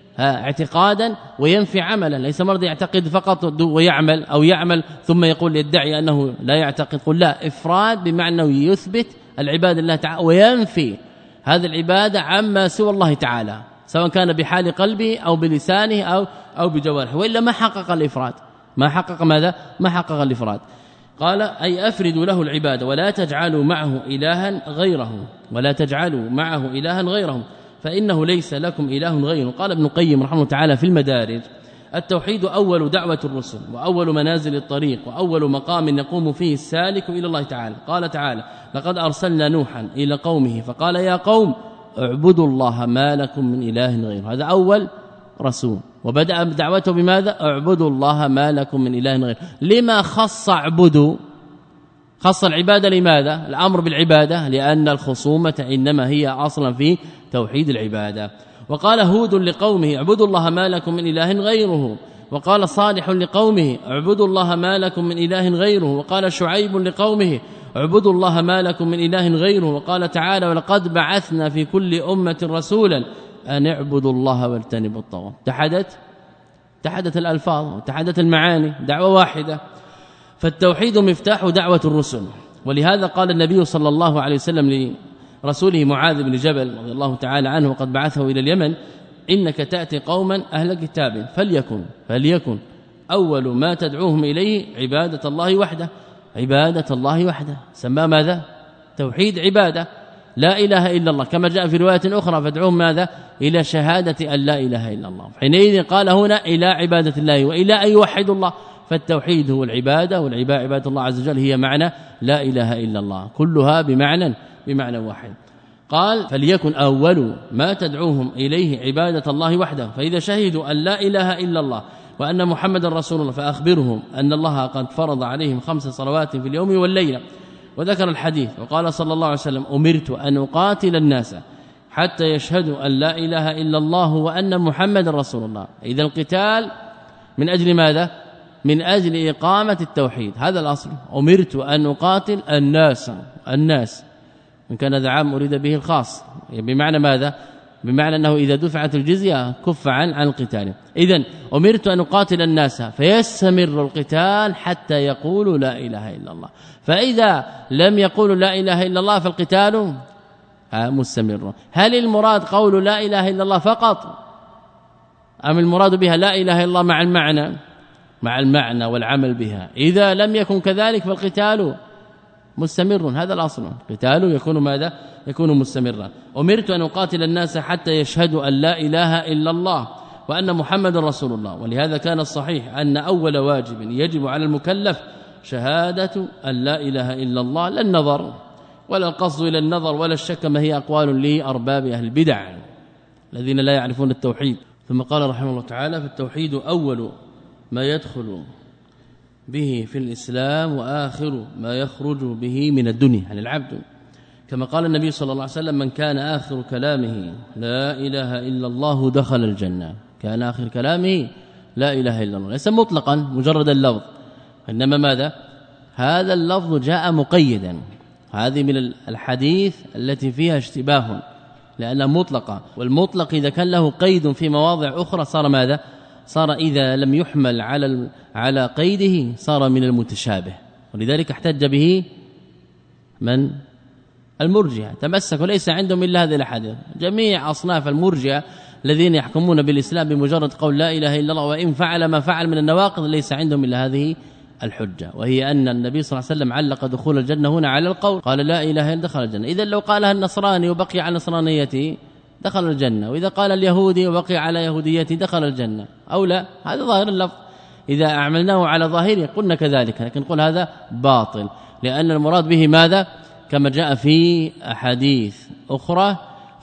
اعتقادا وينفي عملا، ليس مرض يعتقد فقط ويعمل أو يعمل ثم يقول يدعي أنه لا يعتقد. قل لا، إفراد بمعنى يثبت العبادة لله تعالى وينفي هذه العبادة عما سوى الله تعالى، سواء كان بحال قلبه أو بلسانه أو أو بجوارحه، وإلا ما حقق الإفراد. ما حقق ماذا؟ ما حقق الإفراد. قال: أي أفردوا له العبادة ولا تجعلوا معه إلها غيره، ولا تجعلوا معه إلها غيره فإنه ليس لكم إله غيره. قال ابن القيم رحمه الله تعالى في المدارج: التوحيد أول دعوة الرسل، وأول منازل الطريق، وأول مقام يقوم فيه السالك إلى الله تعالى. قال تعالى: لقد أرسلنا نوحا إلى قومه فقال يا قوم اعبدوا الله ما لكم من إله غيره. هذا أول رسول، وبدأ بدعوته بماذا؟ اعبدوا الله ما لكم من إله غيره. لما خص اعبدوا؟ خص العبادة لماذا؟ الأمر بالعبادة لأن الخصومة إنما هي أصلا في توحيد العبادة. وقال هود لقومه اعبدوا الله ما لكم من إله غيره، وقال صالح لقومه اعبدوا الله ما لكم من إله غيره، وقال شعيب لقومه اعبدوا الله ما لكم من إله غيره. وقال تعالى: ولقد بعثنا في كل أمة رسولا أن اعبدوا الله واجتنبوا الطاغوت. اتحدت اتحدت الألفاظ واتحدت المعاني، دعوة واحدة. فالتوحيد مفتاح دعوة الرسل، ولهذا قال النبي صلى الله عليه وسلم لرسوله معاذ بن جبل رضي الله تعالى عنه وقد بعثه إلى اليمن: إنك تأتي قوما أهل كتاب فليكن فليكن أول ما تدعوهم إليه عبادة الله وحده. عبادة الله وحده سمى ماذا؟ توحيد عبادة، لا إله إلا الله، كما جاء في رواية أخرى: فادعوهم ماذا؟ إلى شهادة أن لا إله إلا الله. حينئذ قال هنا إلى عبادة الله وإلى أن يوحدوا الله. فالتوحيد هو العبادة، والعبادة عبادة الله عز وجل هي معنى لا إله إلا الله، كلها بمعنى بمعنى واحد. قال: فليكن أول ما تدعوهم إليه عبادة الله وحده، فإذا شهدوا أن لا إله إلا الله وأن محمد رسول الله فأخبرهم أن الله قد فرض عليهم خمس صلوات في اليوم والليلة. وذكر الحديث وقال صلى الله عليه وسلم: أمرت أن أقاتل الناس حتى يشهدوا أن لا إله إلا الله وأن محمد رسول الله. إذا القتال من أجل ماذا؟ من أجل إقامة التوحيد، هذا الأصل. أمرت أن أقاتل الناس، الناس إن كان ذا عام أريد به الخاص، بمعنى ماذا؟ بمعنى أنه إذا دفعت الجزية كف عن عن القتال. إذن أمرت أن أقاتل الناس فيستمر القتال حتى يقولوا لا إله إلا الله، فإذا لم يقولوا لا إله إلا الله فالقتال مستمر. هل المراد قول لا إله إلا الله فقط، أم المراد بها لا إله إلا الله مع المعنى مع المعنى والعمل بها؟ إذا لم يكن كذلك فالقتال مستمر، هذا الأصل. القتال يكون ماذا؟ يكون مستمرا. أمرت أن أقاتل الناس حتى يشهدوا أن لا إله إلا الله وأن محمد رسول الله. ولهذا كان الصحيح أن أول واجب يجب على المكلف شهادة أن لا إله إلا الله، لا النظر ولا القصد إلى النظر ولا الشك، ما هي أقوال لأرباب أهل البدع الذين لا يعرفون التوحيد. ثم قال رحمه الله تعالى: فالتوحيد أول ما يدخل به في الإسلام وآخر ما يخرج به من الدنيا عن العبد، كما قال النبي صلى الله عليه وسلم: من كان آخر كلامه لا إله إلا الله دخل الجنة. كان آخر كلامه لا إله إلا الله، ليس مطلقا مجرد اللفظ، إنما ماذا؟ هذا اللفظ جاء مقيدا. هذه من الحديث التي فيها اشتباه لأنها مطلقة، والمطلق إذا كان له قيد في مواضع أخرى صار ماذا؟ صار إذا لم يحمل على على قيده صار من المتشابه. ولذلك احتج به من؟ المرجئة، تمسكوا ليس عندهم إلا هذه الأحاديث. جميع أصناف المرجئة الذين يحكمون بالإسلام بمجرد قول لا إله إلا الله وإن فعل ما فعل من النواقض ليس عندهم إلا هذه الحجة، وهي أن النبي صلى الله عليه وسلم علق دخول الجنة هنا على القول، قال لا إله إلا دخل الجنة. إذا لو قالها النصراني وبقي على نصرانيته دخل الجنة، وإذا قال اليهودي وبقي على يهوديته دخل الجنة أو لا، هذا ظاهر اللفظ. إذا أعملناه على ظاهره قلنا كذلك، لكن نقول هذا باطل، لأن المراد به ماذا؟ كما جاء في أحاديث أخرى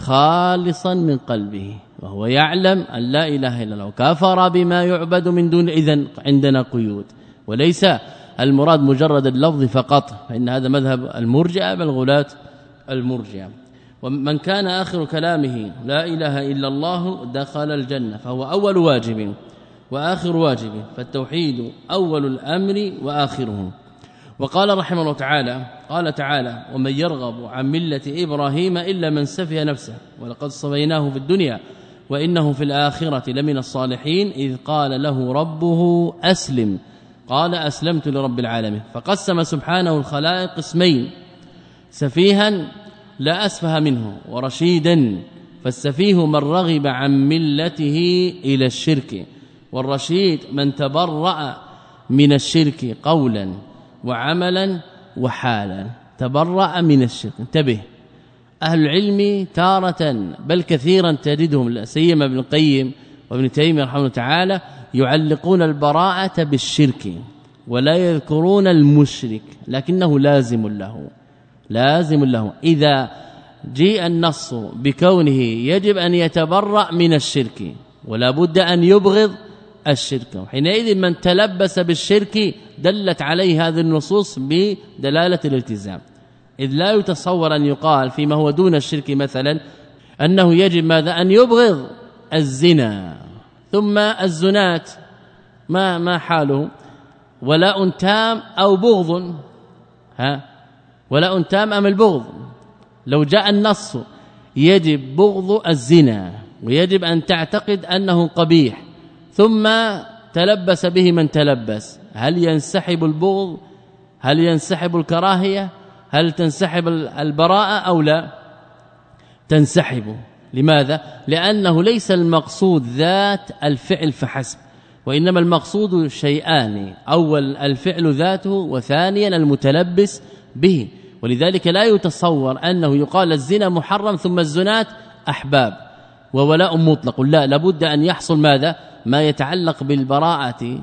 خالصا من قلبه وهو يعلم أن لا إله إلا الله، كفر بما يعبد من دون. إذن عندنا قيود، وليس المراد مجرد اللفظ فقط، فإن هذا مذهب المرجئة بل غلاة المرجئة. ومن كان آخر كلامه لا إله إلا الله دخل الجنة، فهو أول واجب وآخر واجب، فالتوحيد أول الأمر وآخره. وقال رحمه الله تعالى قال تعالى ومن يرغب عن ملة إبراهيم إلا من سفه نفسه ولقد صفيناه في الدنيا وإنه في الآخرة لمن الصالحين إذ قال له ربه أسلم قال أسلمت لرب العالمين. فقسم سبحانه الخلائق قسمين، سفيها لا أسفه منه ورشيدا، فالسفيه من رغب عن ملته إلى الشرك، والرشيد من تبرأ من الشرك قولا وعملا وحالا. تبرأ من الشرك، انتبه، أهل العلم تارة بل كثيرا تجدهم سيما ابن القيم وابن تيمية رحمه الله تعالى يعلقون البراءة بالشرك ولا يذكرون المشرك، لكنه لازم له لازم له إذا جاء النص بكونه يجب أن يتبرأ من الشرك ولا بد أن يبغض الشرك، حينئذ من تلبس بالشرك دلت عليه هذه النصوص بدلالة الالتزام. إذ لا يتصور أن يقال فيما هو دون الشرك مثلا أنه يجب ماذا؟ أن يبغض الزنا ثم الزنات ما ما حاله ولاء تام أو بغض، ها ولاء تام أم البغض؟ لو جاء النص يجب بغض الزنا ويجب أن تعتقد أنه قبيح ثم تلبس به من تلبس، هل ينسحب البغض؟ هل ينسحب الكراهية؟ هل تنسحب البراءة أو لا؟ تنسحب. لماذا؟ لأنه ليس المقصود ذات الفعل فحسب، وإنما المقصود شيئان، أول الفعل ذاته وثانيا المتلبس به. ولذلك لا يتصور أنه يقال الزنا محرم ثم الزنات أحباب وولاء مطلق، لا، لابد أن يحصل ماذا؟ ما يتعلق بالبراءة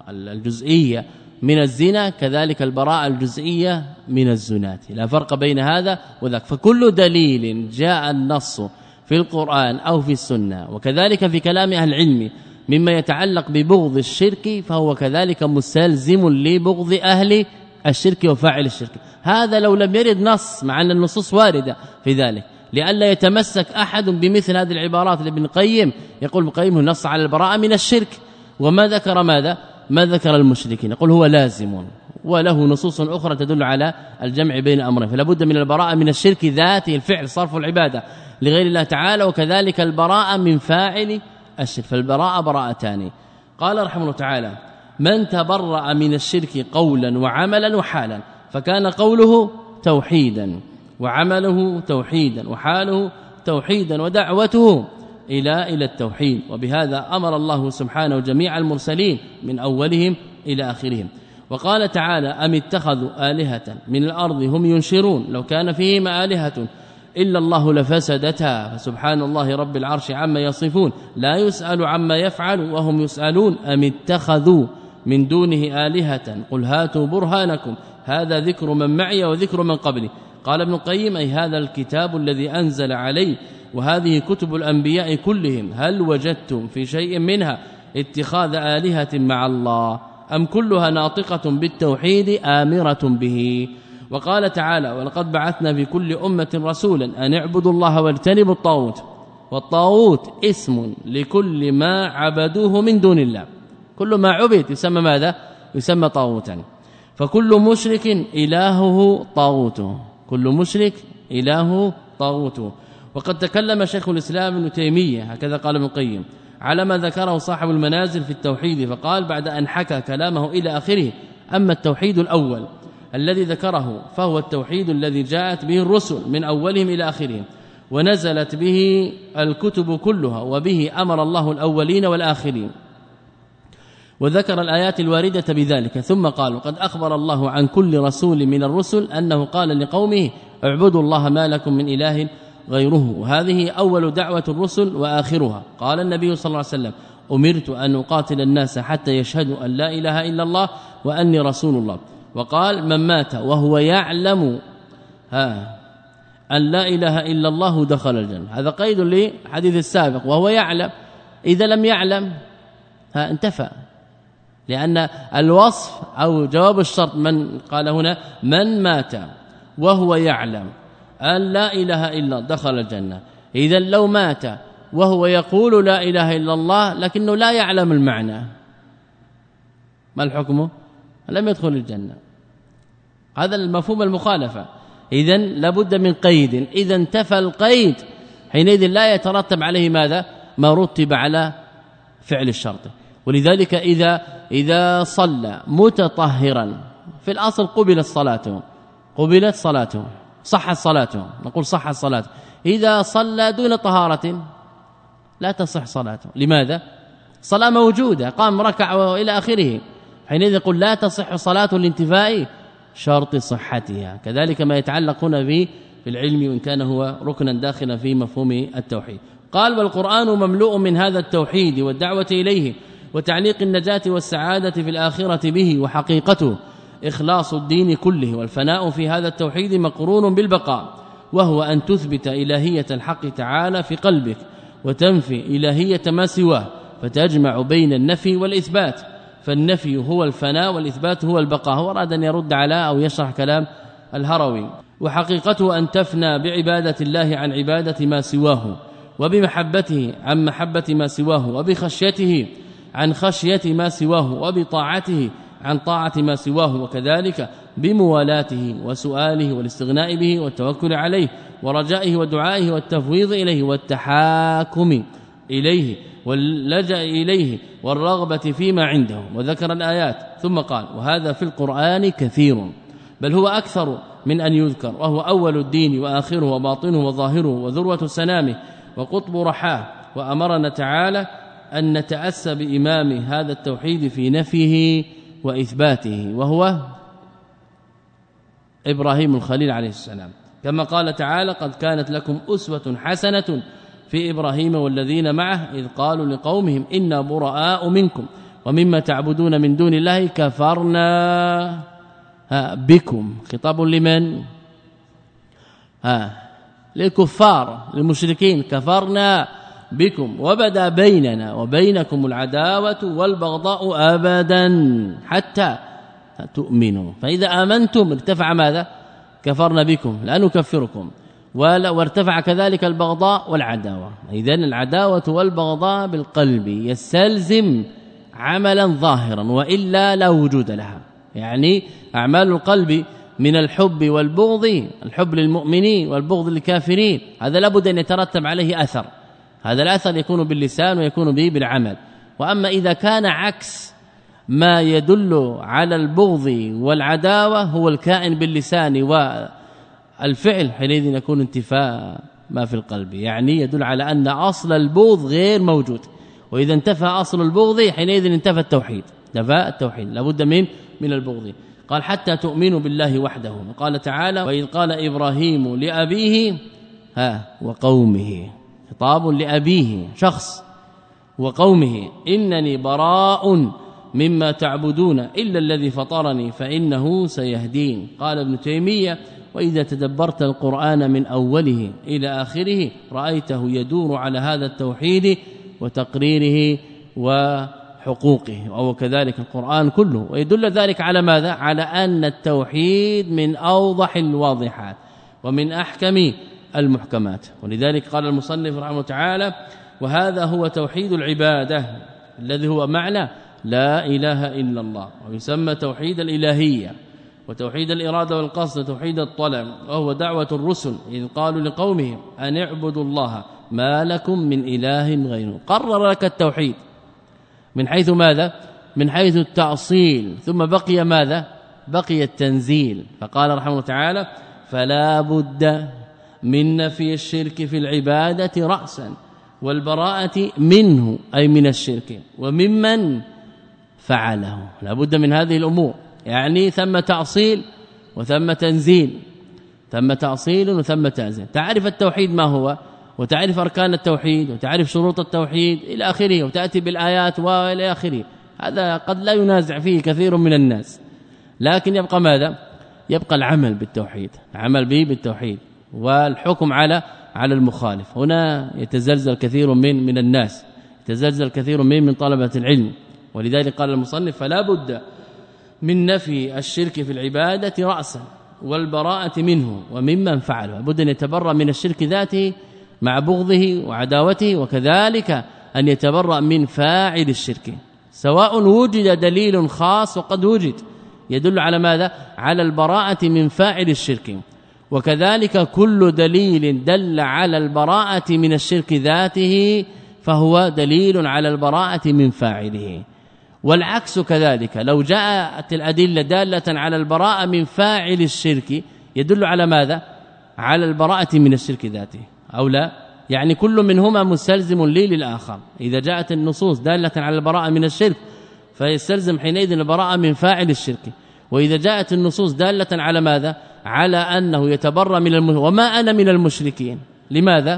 الجزئية من الزنا كذلك البراءة الجزئية من الزنات، لا فرق بين هذا وذاك. فكل دليل جاء النص في القرآن أو في السنة وكذلك في كلام أهل العلم مما يتعلق ببغض الشرك فهو كذلك مستلزم لبغض أهل الشرك وفاعل الشرك. هذا لو لم يرد نص، مع أن النصوص واردة في ذلك، لئلا يتمسك أحد بمثل هذه العبارات لابن القيم. يقول ابن القيم نص على البراءة من الشرك وما ذكر ماذا؟ ما ذكر المشركين. يقول هو لازم وله نصوص أخرى تدل على الجمع بين أمرين، فلا بد من البراءة من الشرك ذاته الفعل صرف العبادة لغير الله تعالى، وكذلك البراءة من فاعل الشرك، فالبراءة براءتان. قال رحمه الله تعالى من تبرأ من الشرك قولا وعملا وحالا، فكان قوله توحيدا وعمله توحيدا وحاله توحيدا ودعوته إلى إلى التوحيد. وبهذا أمر الله سبحانه جميع المرسلين من أولهم إلى آخرهم. وقال تعالى أم اتخذوا آلهة من الأرض هم ينشرون لو كان فيهما آلهة إلا الله لفسدتها فسبحان الله رب العرش عما يصفون لا يسأل عما يفعل وهم يسألون أم اتخذوا من دونه آلهة قل هاتوا برهانكم هذا ذكر من معي وذكر من قبلي. قال ابن القيم أي هذا الكتاب الذي أنزل عليه وهذه كتب الأنبياء كلهم هل وجدتم في شيء منها اتخاذ آلهة مع الله أم كلها ناطقة بالتوحيد آمرة به. وقال تعالى ولقد بعثنا في كل أمة رسولا أن اعبدوا الله واجتنبوا الطاغوت، والطاغوت اسم لكل ما عبدوه من دون الله، كل ما عبد يسمى ماذا؟ يسمى طاغوتا. فكل مشرك إلهه طاغوته، كل مشرك إلهه طاغوته. وقد تكلم شيخ الإسلام ابن تيمية هكذا قال ابن القيم على ما ذكره صاحب المنازل في التوحيد، فقال بعد أن حكى كلامه إلى آخره أما التوحيد الأول الذي ذكره فهو التوحيد الذي جاءت به الرسل من أولهم إلى آخرهم، ونزلت به الكتب كلها وبه أمر الله الأولين والآخرين. وذكر الآيات الواردة بذلك ثم قال قد أخبر الله عن كل رسول من الرسل أنه قال لقومه اعبدوا الله ما لكم من إله غيره، وهذه أول دعوة الرسل وآخرها. قال النبي صلى الله عليه وسلم أمرت أن أقاتل الناس حتى يشهدوا أن لا إله إلا الله وأني رسول الله. وقال من مات وهو يعلم ها أن لا إله إلا الله دخل الجنة. هذا قيد لحديث السابق وهو يعلم. إذا لم يعلم ها انتفى، لأن الوصف أو جواب الشرط من قال هنا من مات وهو يعلم أن لا إله إلا الله دخل الجنة. إذا لو مات وهو يقول لا إله إلا الله لكنه لا يعلم المعنى ما الحكم؟ لم يدخل الجنة. هذا المفهوم المخالفة. إذا لابد من قيد، إذا انتفى القيد حينئذ لا يترتب عليه ماذا؟ ما رتب على فعل الشرط. ولذلك إذا إذا صلى متطهرا في الأصل قبلت صلاته قبلت صلاته صحت صلاته، نقول صحت صلاته. إذا صلى دون طهارة لا تصح صلاته. لماذا؟ صلاة موجودة، قام ركع وإلى آخره، حينئذ يقول لا تصح صلاة لانتفاء شرط صحتها. كذلك ما يتعلق هنا به في العلم وإن كان هو ركنا داخلا في مفهوم التوحيد. قال والقرآن مملوء من هذا التوحيد والدعوة إليه وتعليق النجاة والسعادة في الآخرة به، وحقيقته إخلاص الدين كله والفناء في هذا التوحيد مقرون بالبقاء، وهو أن تثبت إلهية الحق تعالى في قلبك وتنفي إلهية ما سواه، فتجمع بين النفي والإثبات. فالنفي هو الفناء والإثبات هو البقاء. هو أراد أن يرد على أو يشرح كلام الهروي. وحقيقته أن تفنى بعبادة الله عن عبادة ما سواه، وبمحبته عن محبة ما سواه، وبخشيته عن خشية ما سواه، وبطاعته عن طاعة ما سواه، وكذلك بموالاته وسؤاله والاستغناء به والتوكل عليه ورجائه ودعائه والتفويض إليه والتحاكم إليه واللجأ إليه والرغبة فيما عنده. وذكر الآيات ثم قال وهذا في القرآن كثير، بل هو أكثر من أن يذكر، وهو أول الدين وآخره وباطنه وظاهره وذروة سنامه وقطب رحاه. وأمرنا تعالى أن نتأسى بإمام هذا التوحيد في نفيه وإثباته، وهو إبراهيم الخليل عليه السلام، كما قال تعالى قد كانت لكم أسوة حسنة في إبراهيم والذين معه إذ قالوا لقومهم إنا براء منكم ومما تعبدون من دون الله كفرنا بكم. خطاب لمن؟ ها للكفار للمشركين، كفرنا بكم وبدا بيننا وبينكم العداوة والبغضاء أبدا حتى تؤمنوا، فإذا آمنتم ارتفع ماذا؟ كفرنا بكم لا نكفركم، وارتفع كذلك البغضاء والعداوة. إذن العداوة والبغضاء بالقلب يستلزم عملا ظاهرا وإلا لا وجود لها. يعني أعمال القلب من الحب والبغض، الحب للمؤمنين والبغض للكافرين، هذا لابد أن يترتب عليه أثر، هذا الأثر يكون باللسان ويكون به بالعمل. وأما إذا كان عكس ما يدل على البغض والعداوة هو الكائن باللسان والفعل، حينئذ يكون انتفاء ما في القلب، يعني يدل على أن أصل البغض غير موجود. وإذا انتفى أصل البغض حينئذ انتفى التوحيد، انتفى التوحيد، لابد من من البغض. قال حتى تؤمنوا بالله وحده. وقال تعالى وإذ قال إبراهيم لأبيه ها وقومه، خطاب لأبيه شخص وقومه إنني براء مما تعبدون إلا الذي فطرني فإنه سيهدين. قال ابن تيمية وإذا تدبرت القرآن من أوله إلى آخره رأيته يدور على هذا التوحيد وتقريره وحقوقه، أو كذلك القرآن كله. ويدل ذلك على ماذا؟ على أن التوحيد من أوضح الواضحات ومن أحكم المحكمات. ولذلك قال المصنف رحمه تعالى وهذا هو توحيد العبادة الذي هو معنى لا إله إلا الله، ويسمى توحيد الإلهية وتوحيد الإرادة والقصد وتوحيد الطلب، وهو دعوة الرسل إذ قالوا لقومهم أن اعبدوا الله ما لكم من إله غيره. قرر لك التوحيد من حيث ماذا؟ من حيث التأصيل، ثم بقي ماذا؟ بقي التنزيل. فقال رحمه تعالى فلا بد من نفي الشرك في العبادة رأسا والبراءة منه أي من الشرك وممن فعله. لا بد من هذه الأمور، يعني ثم تأصيل وثم تنزيل، ثم تأصيل وثم تنزيل. تعرف التوحيد ما هو، وتعرف أركان التوحيد، وتعرف شروط التوحيد إلى آخره، وتأتي بالآيات وإلى آخره. هذا قد لا ينازع فيه كثير من الناس، لكن يبقى ماذا؟ يبقى العمل بالتوحيد، العمل به بالتوحيد والحكم على على المخالف. هنا يتزلزل كثير من من الناس، يتزلزل كثير من من طلبة العلم. ولذلك قال المصنف فلا بد من نفي الشرك في العبادة رأسا والبراءة منه وممن فعله. بد أن يتبرأ من الشرك ذاته مع بغضه وعداوته، وكذلك أن يتبرأ من فاعل الشرك، سواء وجد دليل خاص وقد وجد يدل على ماذا؟ على البراءة من فاعل الشرك، وكذلك كل دليل دل على البراءة من الشرك ذاته فهو دليل على البراءة من فاعله. والعكس كذلك، لو جاءت الأدلة دالة على البراءة من فاعل الشرك يدل على ماذا؟ على البراءة من الشرك ذاته أو لا؟ يعني كل منهما مستلزم لي للآخر. إذا جاءت النصوص دالة على البراءة من الشرك فيستلزم حينئذ البراءة من فاعل الشرك، وإذا جاءت النصوص دالة على ماذا؟ على أنه يتبرأ من الم... وما أنا من المشركين. لماذا؟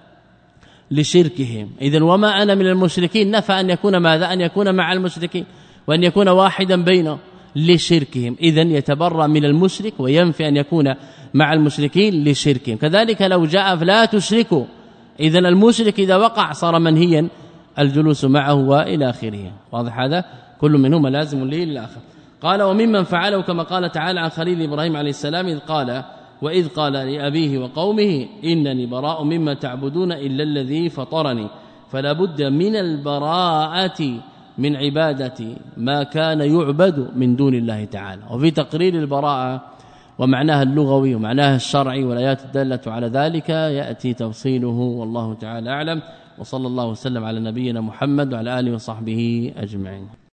لشركهم. إذن وما أنا من المشركين نفى أن يكون ماذا؟ أن يكون مع المشركين وأن يكون واحدا بينه لشركهم. إذن يتبرأ من المشرك وينفي أن يكون مع المشركين لشركهم. كذلك لو جاء فلا تشركوا، إذن المشرك إذا وقع صار منهيا الجلوس معه وإلى آخره. واضح هذا؟ كل منهما لازم لي للآخر. قال وممن فعله كما قال تعالى عن خليل إبراهيم عليه السلام إذ قال وإذ قال لأبيه وقومه إنني براء مما تعبدون إلا الذي فطرني. فلا بد من البراءة من عبادة ما كان يعبد من دون الله تعالى. وفي تقرير البراءة ومعناها اللغوي ومعناها الشرعي والآيات الدالة على ذلك يأتي تفصيله، والله تعالى أعلم. وصلى الله وسلم على نبينا محمد وعلى آله وصحبه أجمعين.